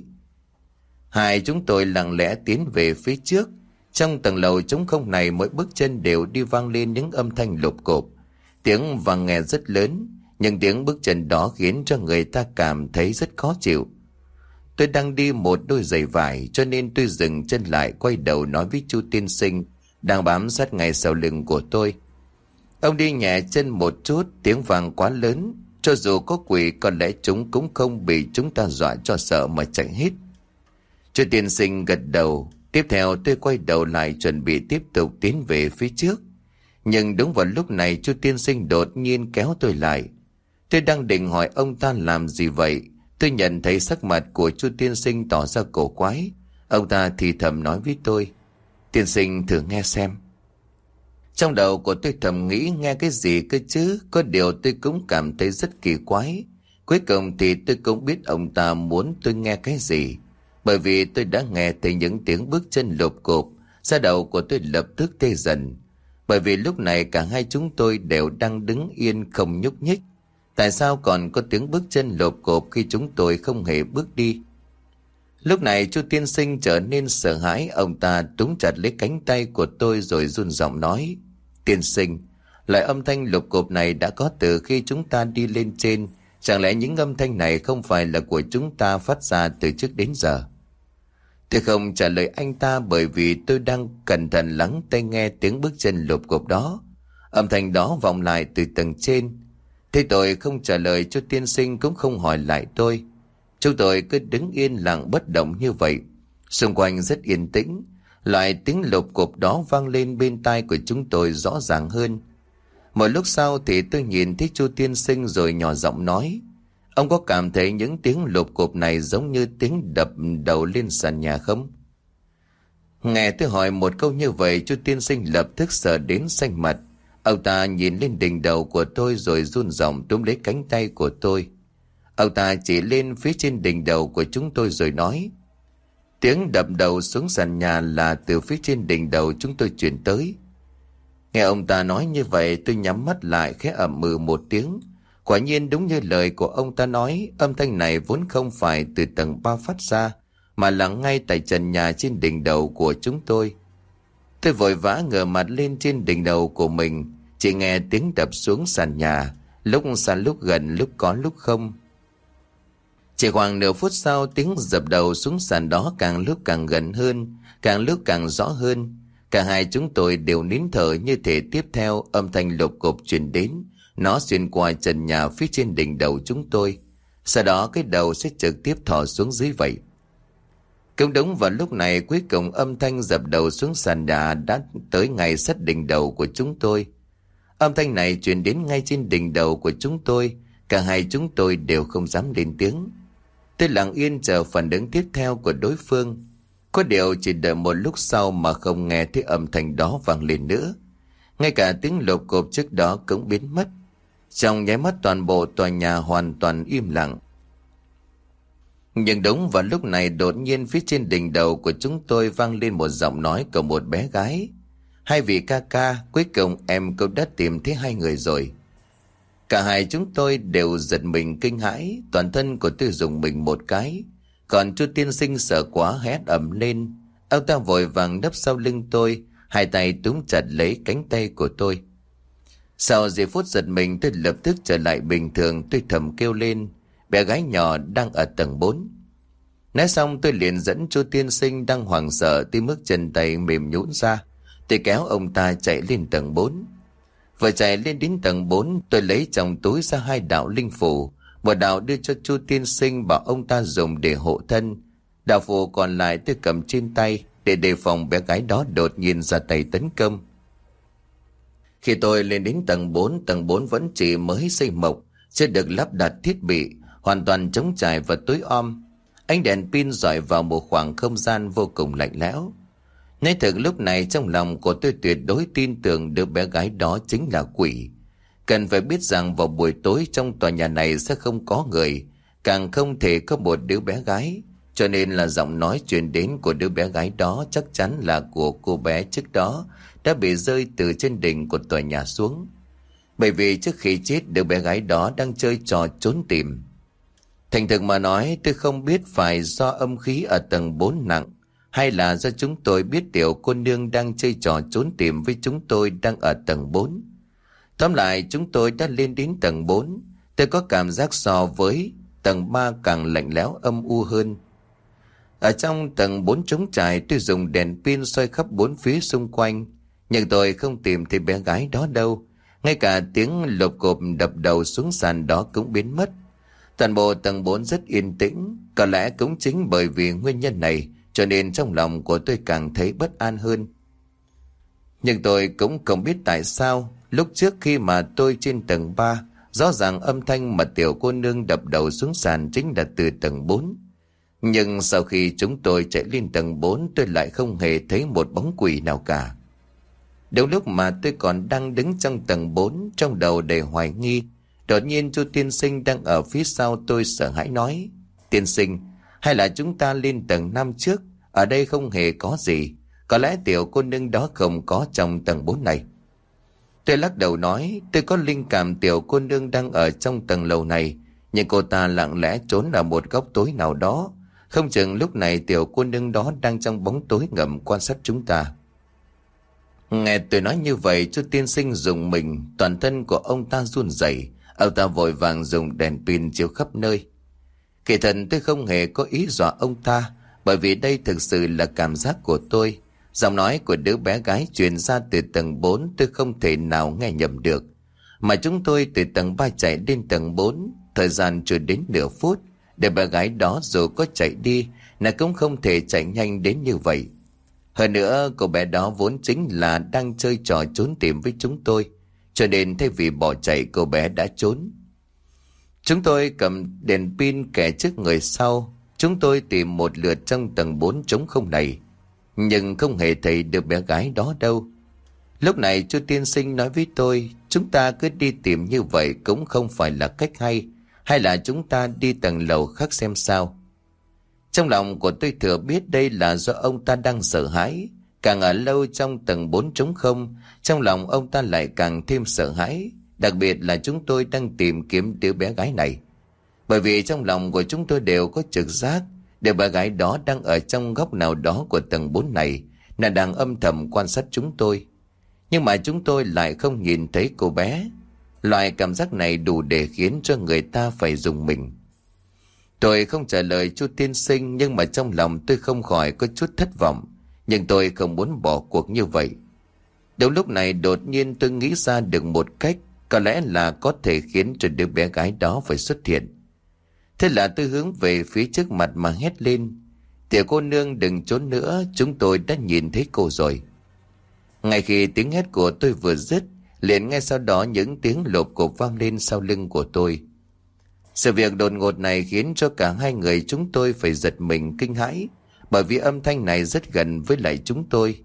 Speaker 1: Hai chúng tôi lặng lẽ tiến về phía trước. Trong tầng lầu trống không này, mỗi bước chân đều đi vang lên những âm thanh lộp cộp. Tiếng vang nghe rất lớn, nhưng tiếng bước chân đó khiến cho người ta cảm thấy rất khó chịu. Tôi đang đi một đôi giày vải, cho nên tôi dừng chân lại, quay đầu nói với chu tiên sinh đang bám sát ngay sau lưng của tôi. Ông đi nhẹ chân một chút, tiếng vang quá lớn, cho dù có quỷ có lẽ chúng cũng không bị chúng ta dọa cho sợ mà chạy hết. Chu tiên sinh gật đầu. Tiếp theo tôi quay đầu lại chuẩn bị tiếp tục tiến về phía trước. Nhưng đúng vào lúc này chu tiên sinh đột nhiên kéo tôi lại. Tôi đang định hỏi ông ta làm gì vậy, tôi nhận thấy sắc mặt của chu tiên sinh tỏ ra cổ quái. Ông ta thì thầm nói với tôi, tiên sinh thử nghe xem. Trong đầu của tôi thầm nghĩ nghe cái gì cơ chứ, có điều tôi cũng cảm thấy rất kỳ quái. Cuối cùng thì tôi cũng biết ông ta muốn tôi nghe cái gì. Bởi vì tôi đã nghe thấy những tiếng bước chân lộp cộp, da đầu của tôi lập tức tê dần. Bởi vì lúc này cả hai chúng tôi đều đang đứng yên không nhúc nhích. Tại sao còn có tiếng bước chân lộp cộp khi chúng tôi không hề bước đi? Lúc này Chu tiên sinh trở nên sợ hãi. Ông ta túm chặt lấy cánh tay của tôi rồi run giọng nói: Tiên sinh, loại âm thanh lộp cộp này đã có từ khi chúng ta đi lên trên. Chẳng lẽ những âm thanh này không phải là của chúng ta phát ra từ trước đến giờ? Tôi không trả lời anh ta bởi vì tôi đang cẩn thận lắng tai nghe tiếng bước chân lộp cộp đó. Âm thanh đó vọng lại từ tầng trên. Thế tôi không trả lời, cho tiên sinh cũng không hỏi lại tôi. Chúng tôi cứ đứng yên lặng bất động như vậy. Xung quanh rất yên tĩnh. Loại tiếng lộp cộp đó vang lên bên tai của chúng tôi rõ ràng hơn. Một lúc sau thì tôi nhìn thấy Chu tiên sinh rồi nhỏ giọng nói: Ông có cảm thấy những tiếng lộp cộp này giống như tiếng đập đầu lên sàn nhà không? Nghe tôi hỏi một câu như vậy, Chu tiên sinh lập tức sợ đến xanh mặt. Ông ta nhìn lên đỉnh đầu của tôi rồi run giọng túm lấy cánh tay của tôi. Ông ta chỉ lên phía trên đỉnh đầu của chúng tôi rồi nói: Tiếng đập đầu xuống sàn nhà là từ phía trên đỉnh đầu chúng tôi truyền tới. Nghe ông ta nói như vậy, tôi nhắm mắt lại khẽ ậm ừ một tiếng. Quả nhiên đúng như lời của ông ta nói, âm thanh này vốn không phải từ tầng ba phát ra, mà là ngay tại trần nhà trên đỉnh đầu của chúng tôi. Tôi vội vã ngửa mặt lên trên đỉnh đầu của mình, chỉ nghe tiếng đập xuống sàn nhà, lúc xa lúc gần, lúc có lúc không. Chỉ khoảng nửa phút sau, tiếng dập đầu xuống sàn đó càng lúc càng gần hơn, càng lúc càng rõ hơn. Cả hai chúng tôi đều nín thở, như thể tiếp theo âm thanh lộp cộp truyền đến, nó xuyên qua trần nhà phía trên đỉnh đầu chúng tôi. Sau đó cái đầu sẽ trực tiếp thò xuống dưới vậy. Cũng đúng vào lúc này, cuối cùng âm thanh dập đầu xuống sàn nhà đã tới ngay sát đỉnh đầu của chúng tôi. Âm thanh này truyền đến ngay trên đỉnh đầu của chúng tôi. Cả hai chúng tôi đều không dám lên tiếng. Tôi lặng yên chờ phản ứng tiếp theo của đối phương. Có điều chỉ đợi một lúc sau mà không nghe thấy âm thanh đó vang lên nữa. Ngay cả tiếng lộp cộp trước đó cũng biến mất. Trong nháy mắt toàn bộ tòa nhà hoàn toàn im lặng. Nhưng đúng vào lúc này, đột nhiên phía trên đỉnh đầu của chúng tôi vang lên một giọng nói của một bé gái: Hai vị ca ca, cuối cùng em cũng đã tìm thấy hai người rồi. Cả hai chúng tôi đều giật mình kinh hãi, toàn thân của tôi rùng mình một cái. Còn Chu tiên sinh sợ quá hét ầm lên. Ông ta vội vàng nấp sau lưng tôi, hai tay túm chặt lấy cánh tay của tôi. Sau giây phút giật mình, tôi lập tức trở lại bình thường. Tôi thầm kêu lên: Bé gái nhỏ đang ở tầng bốn. Nói xong tôi liền dẫn Chu tiên sinh đang hoảng sợ tới mức chân tay mềm nhũn ra. Tôi kéo ông ta chạy lên tầng bốn. Vừa chạy lên đến tầng bốn, tôi lấy trong túi ra hai đạo linh phù. Một đạo đưa cho Chu tiên sinh bảo ông ta dùng để hộ thân. Đạo phù còn lại tôi cầm trên tay để đề phòng bé gái đó đột nhiên ra tay tấn công. Khi tôi lên đến tầng bốn, tầng bốn vẫn chỉ mới xây mộc, chưa được lắp đặt thiết bị, hoàn toàn trống trải và tối om. Ánh đèn pin rọi vào một khoảng không gian vô cùng lạnh lẽo. Nói thật, lúc này trong lòng của tôi tuyệt đối tin tưởng đứa bé gái đó chính là quỷ. Cần phải biết rằng vào buổi tối trong tòa nhà này sẽ không có người, càng không thể có một đứa bé gái. Cho nên là giọng nói truyền đến của đứa bé gái đó chắc chắn là của cô bé trước đó đã bị rơi từ trên đỉnh của tòa nhà xuống. Bởi vì trước khi chết, đứa bé gái đó đang chơi trò trốn tìm. Thành thực mà nói, tôi không biết phải do âm khí ở tầng bốn nặng, hay là do chúng tôi biết tiểu cô nương đang chơi trò trốn tìm với chúng tôi đang ở tầng bốn. Tóm lại, chúng tôi đã lên đến tầng bốn. Tôi có cảm giác so với tầng ba càng lạnh lẽo âm u hơn. Ở trong tầng bốn trống trải, tôi dùng đèn pin soi khắp bốn phía xung quanh, nhưng tôi không tìm thấy bé gái đó đâu. Ngay cả tiếng lộp cộp đập đầu xuống sàn đó cũng biến mất. Toàn bộ tầng bốn rất yên tĩnh. Có lẽ cũng chính bởi vì nguyên nhân này cho nên trong lòng của tôi càng thấy bất an hơn. Nhưng tôi cũng không biết tại sao lúc trước khi mà tôi trên tầng ba, rõ ràng âm thanh mà tiểu cô nương đập đầu xuống sàn chính là từ tầng bốn. Nhưng sau khi chúng tôi chạy lên tầng bốn, tôi lại không hề thấy một bóng quỷ nào cả. Đúng lúc mà tôi còn đang đứng trong tầng bốn, trong đầu đầy hoài nghi, đột nhiên Chu tiên sinh đang ở phía sau tôi sợ hãi nói: Tiên sinh, Hay là chúng ta lên tầng năm trước? Ở đây không hề có gì. Có lẽ tiểu cô nương đó không có trong tầng bốn này. Tôi lắc đầu nói, tôi có linh cảm tiểu cô nương đang ở trong tầng lầu này, nhưng cô ta lặng lẽ trốn ở một góc tối nào đó. Không chừng lúc này tiểu cô nương đó đang trong bóng tối ngầm quan sát chúng ta. Nghe tôi nói như vậy, chú tiên sinh rùng mình, toàn thân của ông ta run rẩy. Ông ta vội vàng dùng đèn pin chiếu khắp nơi. Kỳ thật tôi không hề có ý dọa ông ta, bởi vì đây thực sự là cảm giác của tôi. Giọng nói của đứa bé gái truyền ra từ tầng bốn tôi không thể nào nghe nhầm được. Mà chúng tôi từ tầng ba chạy lên tầng bốn, thời gian chưa đến nửa phút. Đứa bé gái đó dù có chạy đi, là cũng không thể chạy nhanh đến như vậy. Hơn nữa, cô bé đó vốn chính là đang chơi trò trốn tìm với chúng tôi. Cho nên thay vì bỏ chạy, cô bé đã trốn. Chúng tôi cầm đèn pin kẻ trước người sau. Chúng tôi tìm một lượt trong tầng bốn trống không này, nhưng không hề thấy được bé gái đó đâu. Lúc này chú tiên sinh nói với tôi, chúng ta cứ đi tìm như vậy cũng không phải là cách hay. Hay là chúng ta đi tầng lầu khác xem sao? Trong lòng của tôi thừa biết đây là do ông ta đang sợ hãi. Càng ở lâu trong tầng bốn trống không, trong lòng ông ta lại càng thêm sợ hãi. Đặc biệt là chúng tôi đang tìm kiếm đứa bé gái này. Bởi vì trong lòng của chúng tôi đều có trực giác đứa bé gái đó đang ở trong góc nào đó của tầng bốn này, là đang âm thầm quan sát chúng tôi. Nhưng mà chúng tôi lại không nhìn thấy cô bé. Loại cảm giác này đủ để khiến cho người ta phải rùng mình. Tôi không trả lời chú tiên sinh, nhưng mà trong lòng tôi không khỏi có chút thất vọng. Nhưng tôi không muốn bỏ cuộc như vậy. Đúng lúc này đột nhiên tôi nghĩ ra được một cách, có lẽ là có thể khiến cho đứa bé gái đó phải xuất hiện. Thế là tôi hướng về phía trước mặt mà hét lên, tiểu cô nương đừng trốn nữa, chúng tôi đã nhìn thấy cô rồi. Ngay khi tiếng hét của tôi vừa dứt, liền ngay sau đó những tiếng lộp cộp vang lên sau lưng của tôi. Sự việc đột ngột này khiến cho cả hai người chúng tôi phải giật mình kinh hãi, bởi vì âm thanh này rất gần với lại chúng tôi.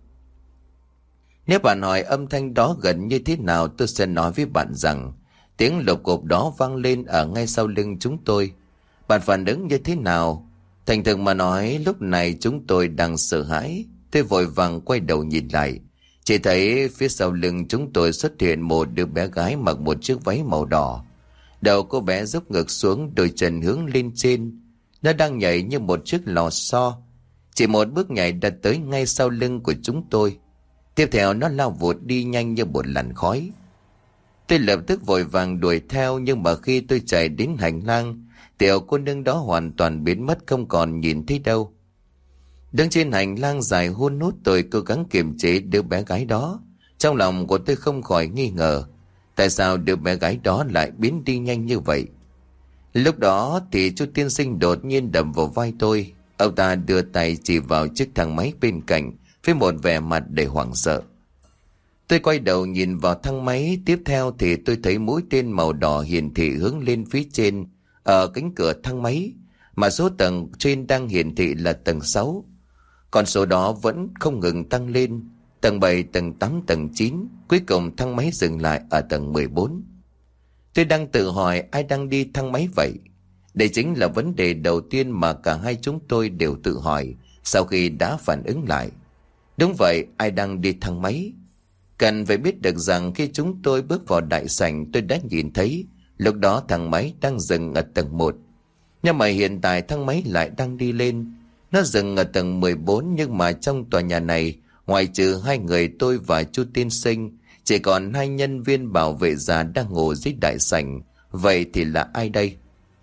Speaker 1: Nếu bạn hỏi âm thanh đó gần như thế nào, tôi sẽ nói với bạn rằng tiếng lộp cộp đó vang lên ở ngay sau lưng chúng tôi. Bạn phản ứng như thế nào? Thành thực mà nói, lúc này chúng tôi đang sợ hãi. Tôi vội vàng quay đầu nhìn lại, chỉ thấy phía sau lưng chúng tôi xuất hiện một đứa bé gái mặc một chiếc váy màu đỏ. Đầu cô bé dốc ngược xuống, đôi chân hướng lên trên. Nó đang nhảy như một chiếc lò xo. Chỉ một bước nhảy đã tới ngay sau lưng của chúng tôi. Tiếp theo nó lao vụt đi nhanh như một làn khói. Tôi lập tức vội vàng đuổi theo, nhưng mà khi tôi chạy đến hành lang, tiểu cô nương đó hoàn toàn biến mất, không còn nhìn thấy đâu. Đứng trên hành lang dài hun hút, tôi cố gắng kiềm chế đứa bé gái đó. Trong lòng của tôi không khỏi nghi ngờ, tại sao đứa bé gái đó lại biến đi nhanh như vậy. Lúc đó thì chú tiên sinh đột nhiên đập vào vai tôi. Ông ta đưa tay chỉ vào chiếc thang máy bên cạnh với một vẻ mặt đầy hoảng sợ. Tôi quay đầu nhìn vào thang máy. Tiếp theo thì tôi thấy mũi tên màu đỏ hiển thị hướng lên phía trên ở cánh cửa thang máy, mà số tầng trên đang hiển thị là tầng sáu. Con số đó vẫn không ngừng tăng lên, tầng bảy, tầng tám, tầng chín, cuối cùng thang máy dừng lại ở tầng mười bốn. Tôi đang tự hỏi ai đang đi thang máy vậy. Đây chính là vấn đề đầu tiên mà cả hai chúng tôi đều tự hỏi sau khi đã phản ứng lại. Đúng vậy, ai đang đi thang máy? Cần phải biết được rằng khi chúng tôi bước vào đại sảnh, tôi đã nhìn thấy lúc đó thang máy đang dừng ở tầng một. Nhưng mà hiện tại thang máy lại đang đi lên. Nó dừng ở tầng mười bốn, nhưng mà trong tòa nhà này, ngoài trừ hai người tôi và chú tiên sinh, chỉ còn hai nhân viên bảo vệ già đang ngồi dưới đại sảnh. Vậy thì là ai đây?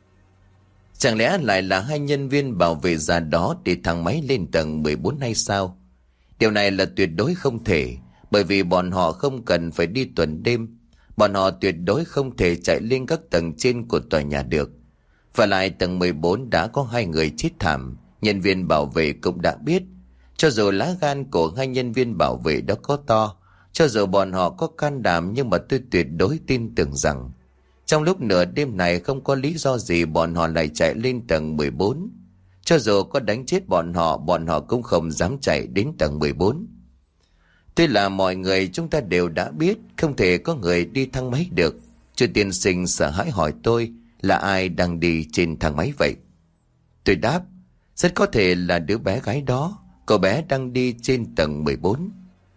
Speaker 1: Chẳng lẽ lại là hai nhân viên bảo vệ già đó đi thang máy lên tầng mười bốn hay sao? Điều này là tuyệt đối không thể, bởi vì bọn họ không cần phải đi tuần đêm. Bọn họ tuyệt đối không thể chạy lên các tầng trên của tòa nhà được. Và lại tầng mười bốn đã có hai người chết thảm, nhân viên bảo vệ cũng đã biết. Cho dù lá gan của hai nhân viên bảo vệ đó có to, cho dù bọn họ có can đảm, nhưng mà tôi tuyệt đối tin tưởng rằng trong lúc nửa đêm này không có lý do gì bọn họ lại chạy lên tầng mười bốn. Cho dù có đánh chết bọn họ, bọn họ cũng không dám chạy đến tầng mười bốn. Tuy là mọi người chúng ta đều đã biết không thể có người đi thang máy được. Chú tiên sinh sợ hãi hỏi tôi là ai đang đi trên thang máy vậy. Tôi đáp, Rất có thể là đứa bé gái đó. Cậu bé đang đi trên tầng mười bốn.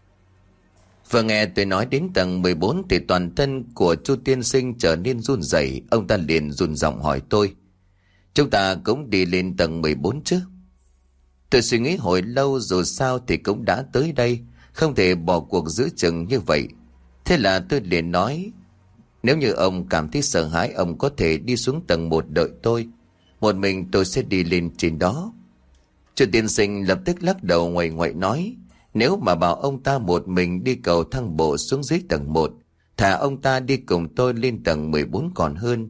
Speaker 1: Vừa nghe tôi nói đến tầng mười bốn thì toàn thân của Chu tiên sinh trở nên run rẩy. Ông ta liền run giọng hỏi tôi: Chúng ta cũng đi lên tầng mười bốn chứ? Tôi suy nghĩ hồi lâu, dù sao thì cũng đã tới đây, không thể bỏ cuộc giữa chừng như vậy. Thế là tôi liền nói: Nếu như ông cảm thấy sợ hãi, ông có thể đi xuống tầng một đợi tôi. Một mình tôi sẽ đi lên trên đó. Chu tiên sinh lập tức lắc đầu ngoại ngoại nói: Nếu mà bảo ông ta một mình đi cầu thang bộ xuống dưới tầng một, thà ông ta đi cùng tôi lên tầng mười bốn còn hơn.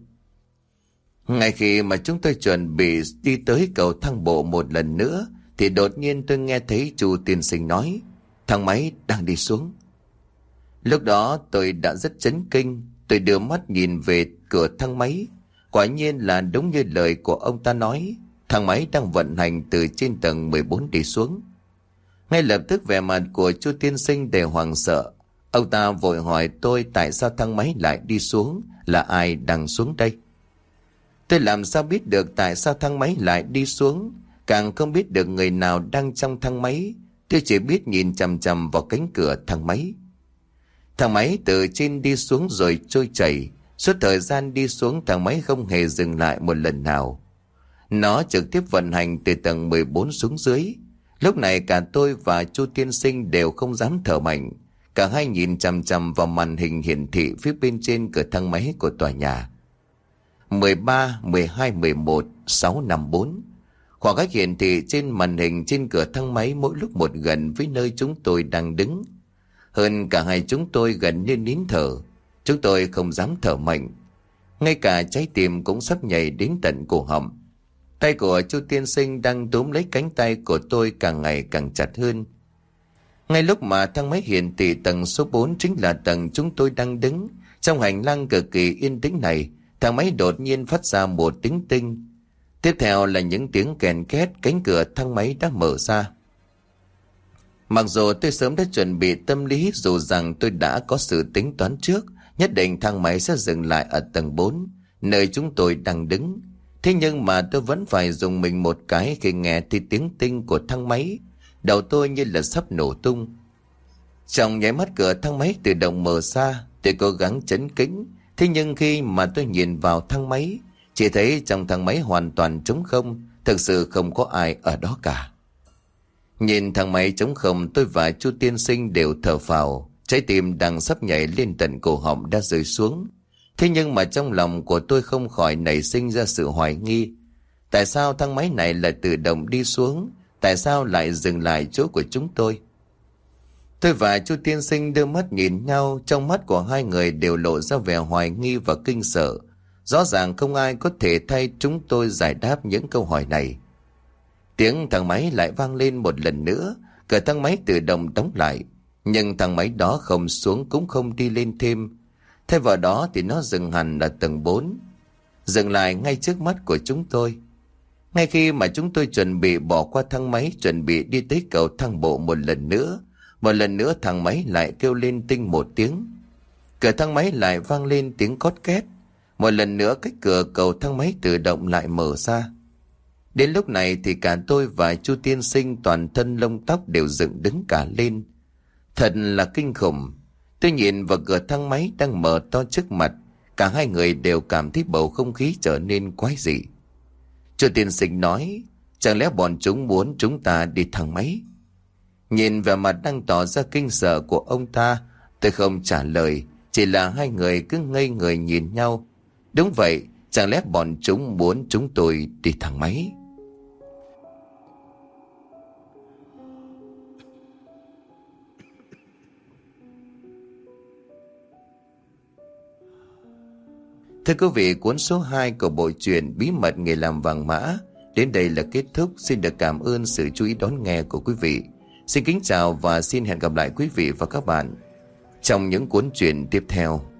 Speaker 1: Ngay khi mà chúng tôi chuẩn bị đi tới cầu thang bộ một lần nữa, thì đột nhiên tôi nghe thấy Chu tiên sinh nói: Thang máy đang đi xuống. Lúc đó tôi đã rất chấn kinh. Tôi đưa mắt nhìn về cửa thang máy. Quả nhiên là đúng như lời của ông ta nói, thang máy đang vận hành từ trên tầng mười bốn đi xuống. Ngay lập tức vẻ mặt của Chu tiên sinh đầy hoảng sợ. Ông ta vội hỏi tôi tại sao thang máy lại đi xuống, là ai đang xuống đây. Tôi làm sao biết được tại sao thang máy lại đi xuống, càng không biết được người nào đang trong thang máy. Tôi chỉ biết nhìn chằm chằm vào cánh cửa thang máy. Thang máy từ trên đi xuống rồi trôi chảy. Suốt thời gian đi xuống, thang máy không hề dừng lại một lần nào. Nó trực tiếp vận hành từ tầng mười bốn xuống dưới. Lúc này cả tôi và Chu tiên sinh đều không dám thở mạnh. Cả hai nhìn chằm chằm vào màn hình hiển thị phía bên trên cửa thang máy của tòa nhà. mười ba, mười hai, mười một, sáu, năm, bốn. Khoảng cách hiển thị trên màn hình trên cửa thang máy mỗi lúc một gần với nơi chúng tôi đang đứng. Hơn cả hai chúng tôi gần như nín thở. Chúng tôi không dám thở mạnh. Ngay cả trái tim cũng sắp nhảy đến tận cổ họng. Tay của Chu tiên sinh đang túm lấy cánh tay của tôi càng ngày càng chặt hơn. Ngay lúc mà thang máy hiển thị tầng số bốn chính là tầng chúng tôi đang đứng, trong hành lang cực kỳ yên tĩnh này, thang máy đột nhiên phát ra một tiếng tinh. Tiếp theo là những tiếng kèn két, cánh cửa thang máy đã mở ra. Mặc dù tôi sớm đã chuẩn bị tâm lý, dù rằng tôi đã có sự tính toán trước, nhất định thang máy sẽ dừng lại ở tầng bốn, nơi chúng tôi đang đứng. Thế nhưng mà tôi vẫn phải dùng mình một cái khi nghe thấy tiếng tinh của thang máy. Đầu tôi như là sắp nổ tung. Trong nháy mắt cửa thang máy tự động mở ra, tôi cố gắng trấn tĩnh. Thế nhưng khi mà tôi nhìn vào thang máy, chỉ thấy trong thang máy hoàn toàn trống không, thực sự không có ai ở đó cả. Nhìn thang máy trống không, tôi và Chu tiên sinh đều thở phào. Trái tim đang sắp nhảy lên tận cổ họng đã rơi xuống. Thế nhưng mà trong lòng của tôi không khỏi nảy sinh ra sự hoài nghi. Tại sao thang máy này lại tự động đi xuống? Tại sao lại dừng lại chỗ của chúng tôi? Tôi và Chu tiên sinh đưa mắt nhìn nhau. Trong mắt của hai người đều lộ ra vẻ hoài nghi và kinh sợ. Rõ ràng không ai có thể thay chúng tôi giải đáp những câu hỏi này. Tiếng thang máy lại vang lên một lần nữa. Cửa thang máy tự động đóng lại. Nhưng thang máy đó không xuống cũng không đi lên thêm. Thay vào đó thì nó dừng hẳn ở tầng bốn. Dừng lại ngay trước mắt của chúng tôi. Ngay khi mà chúng tôi chuẩn bị bỏ qua thang máy, chuẩn bị đi tới cầu thang bộ một lần nữa, một lần nữa thang máy lại kêu lên tinh một tiếng. Cửa thang máy lại vang lên tiếng cót két. Một lần nữa cách cửa cầu thang máy tự động lại mở ra. Đến lúc này thì cả tôi và Chu tiên sinh toàn thân lông tóc đều dựng đứng cả lên. Thật là kinh khủng. Tôi nhìn vào cửa thang máy đang mở to trước mặt. Cả hai người đều cảm thấy bầu không khí trở nên quái dị. Chu tiên sinh nói: Chẳng lẽ bọn chúng muốn chúng ta đi thang máy? Nhìn vẻ mặt đang tỏ ra kinh sợ của ông ta, tôi không trả lời. Chỉ là hai người cứ ngây người nhìn nhau. Đúng vậy, chẳng lẽ bọn chúng muốn chúng tôi đi thang máy? Thưa quý vị, cuốn số hai của bộ truyện Bí mật nghề làm vàng mã đến đây là kết thúc. Xin được cảm ơn sự chú ý đón nghe của quý vị. Xin kính chào và xin hẹn gặp lại quý vị và các bạn trong những cuốn truyện tiếp theo.